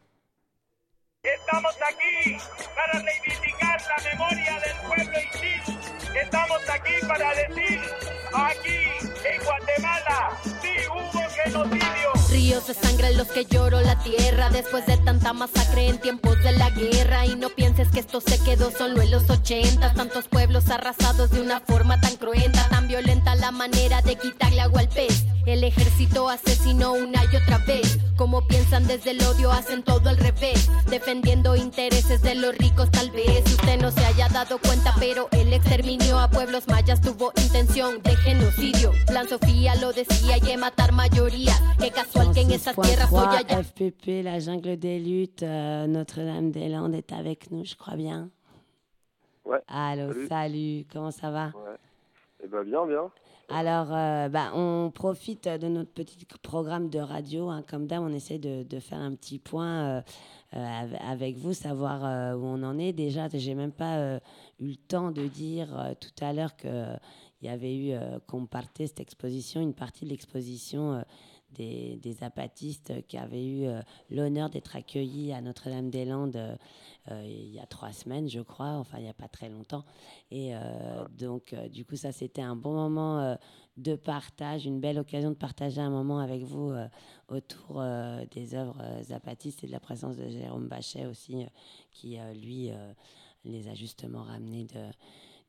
S10: Estamos aquí para reivindicar la memoria del pueblo indígena. Estamos aquí para decir, aquí en Guatemala, sí hubo genocidio.
S6: Ríos de sangre en los que lloro la tierra después de tanta masacre en tiempos de la guerra. Y no pienses que esto se quedó solo en los 80. Tantos pueblos arrasados de una forma tan cruenta, tan violenta la manera de quitarle agua al pez. El ejército asesinó una y otra vez. Como piensan desde el odio hacen todo al revés, defendiendo intereses de los ricos tal vez. Usted no se haya dado cuenta, pero el exterminio a pueblos mayas tuvo intención de genocidio. Plan Sofía lo decía, y de matar mayoría. Qué casual que en esas tierras hoy haya...
S2: FPP, la jungle des luttes, Notre-Dame-des-Landes est avec nous, je crois bien.
S11: Ouais.
S2: Allô, salut, comment ça va?
S11: Ouais. Eh ben bien.
S2: Alors, on profite de notre petit programme de radio. Comme d'hab, on essaie de faire un petit point avec vous, savoir où on en est. Déjà, j'ai même pas eu le temps de dire tout à l'heure qu'il y avait eu, qu'on partait cette exposition, une partie de l'exposition des apatistes qui avaient eu l'honneur d'être accueillis à Notre-Dame-des-Landes il y a 3 semaines, je crois, enfin il n'y a pas très longtemps. Et donc, du coup, ça, c'était un bon moment de partage, une belle occasion de partager un moment avec vous autour des œuvres zapatistes et de la présence de Jérôme Bachet aussi, qui, lui, les a justement ramenés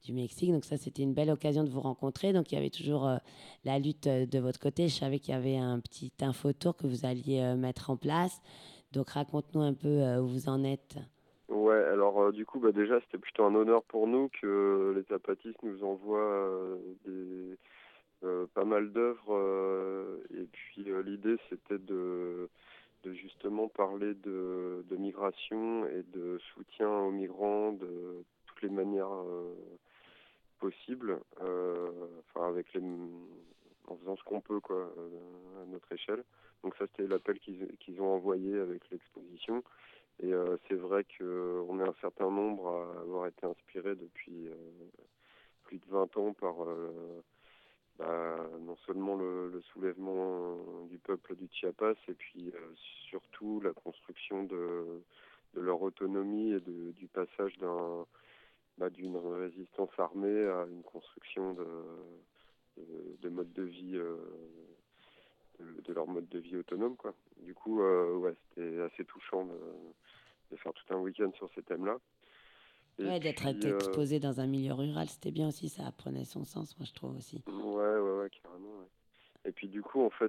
S2: du Mexique. Donc ça, c'était une belle occasion de vous rencontrer. Donc il y avait toujours la lutte de votre côté. Je savais qu'il y avait un petit infotour que vous alliez mettre en place. Donc raconte-nous un peu où vous en êtes.
S11: Ouais, alors du coup, déjà, c'était plutôt un honneur pour nous que les Zapatistes nous envoient pas mal d'œuvres. Et puis l'idée, c'était de justement parler de migration et de soutien aux migrants de toutes les manières possibles, en faisant ce qu'on peut, quoi, à notre échelle. Donc ça, c'était l'appel qu'ils ont envoyé avec l'exposition. Et c'est vrai qu'on est un certain nombre à avoir été inspirés depuis plus de 20 ans par non seulement le soulèvement du peuple du Chiapas, et puis surtout la construction de leur autonomie et du passage d'une résistance armée à une construction de mode de vie, de leur mode de vie autonome, quoi. Du coup, ouais, c'était assez touchant de faire tout un week-end sur ces thèmes-là.
S2: Ouais, d'être exposé dans un milieu rural, c'était bien aussi, ça prenait son sens, moi je trouve aussi.
S11: Ouais, carrément. Ouais. Et puis du coup, en fait,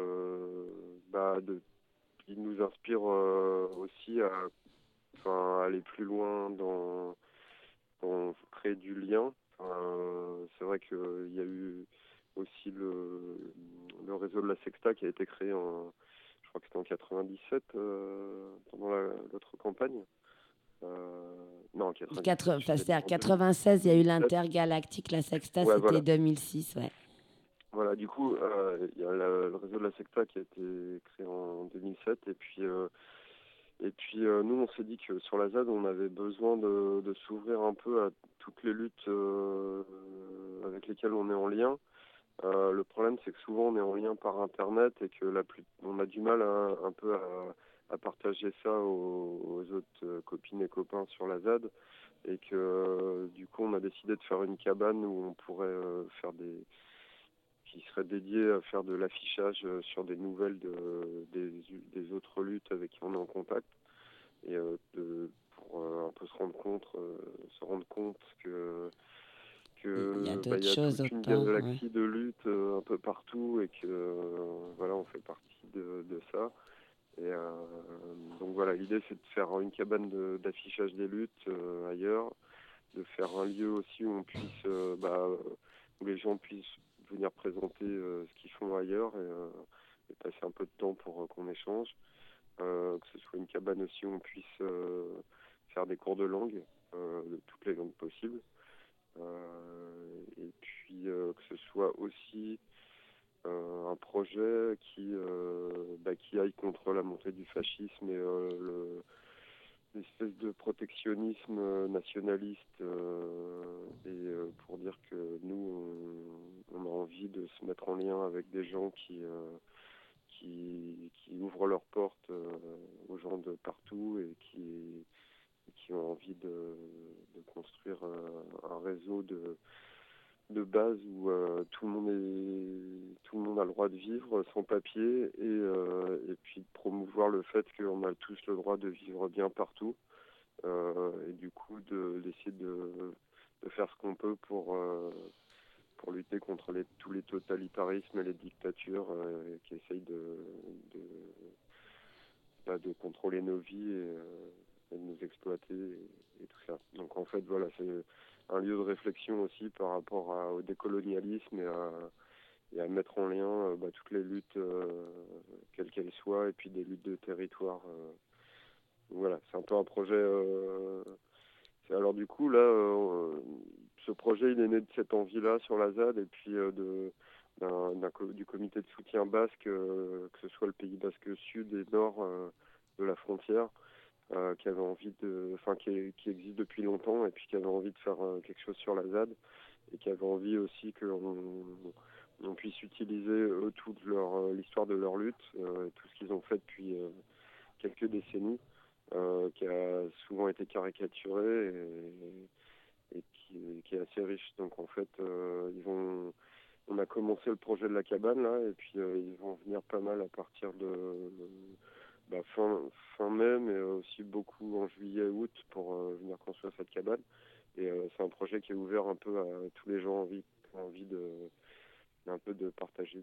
S11: il nous inspire aussi à aller plus loin dans créer du lien. C'est vrai qu'il y a eu aussi le réseau de la Sexta qui a été créé je crois que c'était en 97, pendant l'autre campagne. Non, 97.
S2: C'est-à-dire 96, il y a eu l'intergalactique, la Sexta,
S11: ouais,
S2: c'était
S11: voilà.
S2: 2006, ouais.
S11: Voilà, du coup, il y a le réseau de la Secta qui a été créé en 2007, et puis nous, on s'est dit que sur la ZAD, on avait besoin de s'ouvrir un peu à toutes les luttes avec lesquelles on est en lien. Le problème, c'est que souvent, on est en lien par Internet et que on a du mal un peu à partager ça aux autres copines et copains sur la ZAD, et que du coup, on a décidé de faire une cabane où on pourrait faire qui serait dédié à faire de l'affichage sur des nouvelles des autres luttes avec qui on est en contact, et pour un peu se rendre compte que
S2: il y a
S11: il y a
S2: choses
S11: toute une
S2: autant,
S11: galaxie
S2: ouais.
S11: de luttes un peu partout, et que voilà, on fait partie de ça. Et donc voilà, l'idée, c'est de faire une cabane d'affichage des luttes ailleurs, de faire un lieu aussi où on puisse où les gens puissent venir présenter ce qu'ils font ailleurs, et passer un peu de temps pour qu'on échange, que ce soit une cabane aussi où on puisse faire des cours de langue, de toutes les langues possibles, et puis que ce soit aussi un projet qui aille contre la montée du fascisme et l'espèce de protectionnisme nationaliste, et pour dire que nous, on a envie de se mettre en lien avec des gens qui ouvrent leurs portes aux gens de partout, et qui ont envie de construire un réseau de base où tout le monde a le droit de vivre sans papier, et puis de promouvoir le fait qu'on a tous le droit de vivre bien partout, et du coup d'essayer de faire ce qu'on peut pour lutter contre tous les totalitarismes et les dictatures qui essayent de contrôler nos vies et de nous exploiter, et tout ça. Donc en fait, voilà, c'est un lieu de réflexion aussi par rapport au décolonialisme, et à mettre en lien toutes les luttes, quelles qu'elles soient, et puis des luttes de territoire. Voilà, c'est un peu un projet. Alors du coup, là, ce projet, il est né de cette envie-là sur la ZAD, et puis du comité de soutien basque, que ce soit le Pays basque sud et nord de la frontière, qui avait envie qui existe depuis longtemps, et puis qui avait envie de faire quelque chose sur la ZAD, et qui avait envie aussi qu'on puisse utiliser eux toute l'histoire de leur lutte, tout ce qu'ils ont fait depuis quelques décennies, qui a souvent été caricaturé, et qui est assez riche. Donc en fait, on a commencé le projet de la cabane là, et puis ils vont venir pas mal à partir de fin mai, mais aussi beaucoup en juillet, août, pour venir construire cette cabane. Et c'est un projet qui est ouvert un peu à tous les gens qui ont envie un peu de partager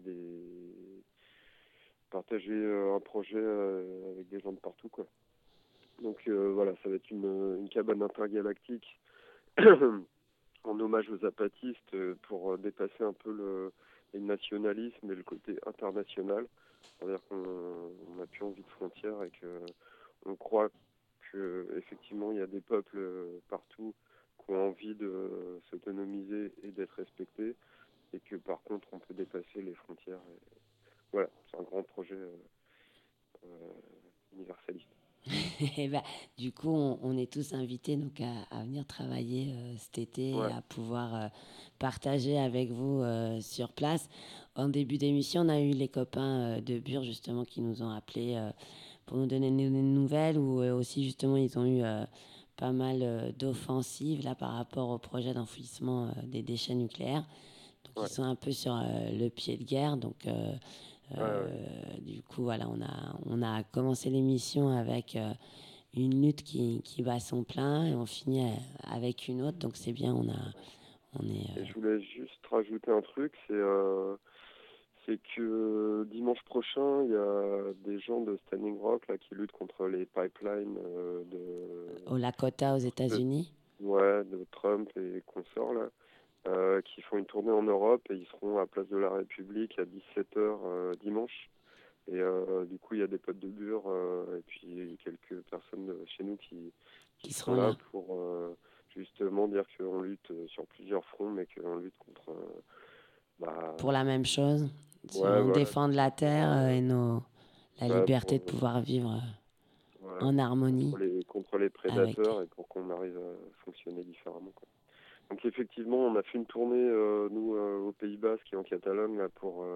S11: un projet avec des gens de partout, quoi. Donc voilà, ça va être une cabane intergalactique en hommage aux zapatistes pour dépasser un peu le nationalisme et le côté international. C'est-à-dire qu'on n'a plus envie de frontières et qu'on croit qu'effectivement il y a des peuples partout qui ont envie de s'autonomiser et d'être respectés, et que par contre on peut dépasser les frontières. Et voilà, c'est un grand projet universaliste.
S2: Et bah, du coup, on est tous invités donc, à venir travailler cet été et à pouvoir partager avec vous sur place. En début d'émission, on a eu les copains de Bure justement qui nous ont appelés pour nous donner des nouvelles, ou aussi justement ils ont eu pas mal d'offensives là, par rapport au projet d'enfouissement des déchets nucléaires. Donc ils sont un peu sur le pied de guerre. Donc du coup, voilà, on a commencé l'émission avec une lutte qui bat son plein, et on finit avec une autre. Donc c'est bien,
S11: Et je voulais juste rajouter un truc, c'est que dimanche prochain, il y a des gens de Standing Rock là, qui luttent contre les pipelines
S2: au Lakota aux États-Unis.
S11: De Trump et consorts là. Qui font une tournée en Europe, et ils seront à Place de la République à 17h dimanche. Et du coup, il y a des potes de Bure et puis quelques personnes de chez nous qui seront là pour justement dire qu'on lutte sur plusieurs fronts, mais qu'on lutte contre...
S2: pour la même chose, on défend la terre et la liberté de pouvoir vivre en harmonie.
S11: Contre les prédateurs et pour qu'on arrive à fonctionner différemment, quoi. Donc effectivement, on a fait une tournée, nous, au Pays Basque et en Catalogne, là, pour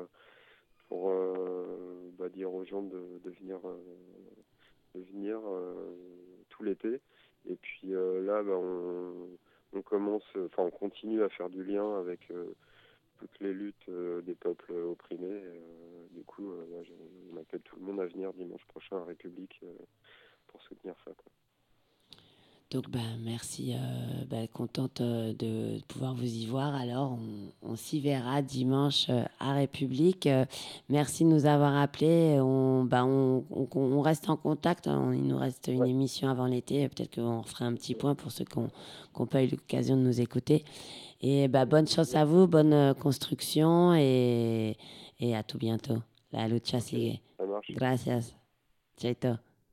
S11: dire aux gens de venir tout l'été. Et puis là, on continue à faire du lien avec toutes les luttes des peuples opprimés. Du coup, on appelle tout le monde à venir dimanche prochain à République pour soutenir ça, quoi.
S2: Donc, merci. Contente de pouvoir vous y voir. Alors, on s'y verra dimanche à République. Merci de nous avoir appelés. On reste en contact. Il nous reste une émission avant l'été. Peut-être qu'on refera un petit point pour ceux qui n'ont pas eu l'occasion de nous écouter. Et bonne chance à vous, bonne construction, et à tout bientôt. La lucha sigue. Gracias. Chaito.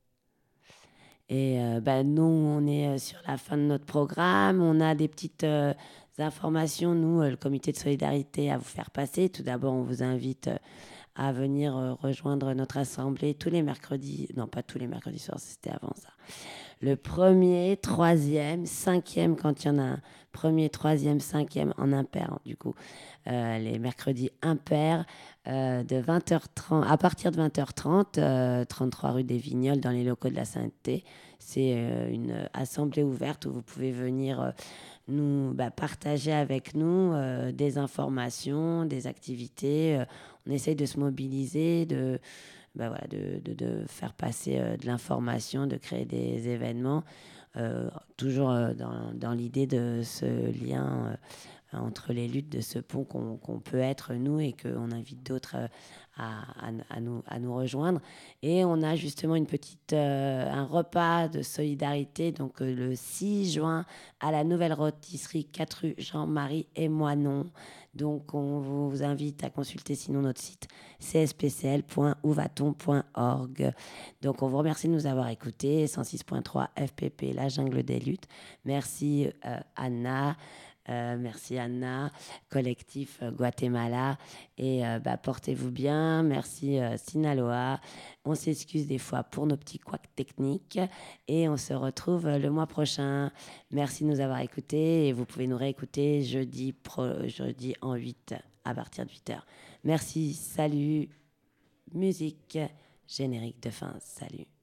S2: Et nous, on est sur la fin de notre programme. On a des petites informations, nous, le comité de solidarité, à vous faire passer. Tout d'abord, on vous invite à venir rejoindre notre assemblée tous les mercredis. Non, pas tous les mercredis soirs, c'était avant ça. Le 1er, 3e, 5e, quand il y en a un. 1er, 3e, 5e en impair, du coup. Les mercredis impairs de 20h30, à partir de 20h30, 33 rue des Vignoles, dans les locaux de la Sainteté. C'est une assemblée ouverte où vous pouvez venir nous partager avec nous des informations, des activités. On essaye de se mobiliser, de faire passer de l'information, de créer des événements, toujours dans l'idée de ce lien entre les luttes, de ce pont qu'on peut être nous, et qu'on invite d'autres à nous rejoindre. Et on a justement un repas de solidarité, donc le 6 juin à la Nouvelle Rôtisserie 4 rue Jean-Marie et Moinon. Donc on vous invite à consulter sinon notre site cspcl.ouvaton.org. Donc on vous remercie de nous avoir écoutés. 106.3 FPP, la jungle des luttes. Merci Anna. Merci Anna, collectif Guatemala, et portez-vous bien. Merci Sinaloa. On s'excuse des fois pour nos petits couacs techniques, et on se retrouve le mois prochain. Merci de nous avoir écoutés, et vous pouvez nous réécouter jeudi en 8 à partir de 8h. Merci, salut, musique, générique de fin, salut.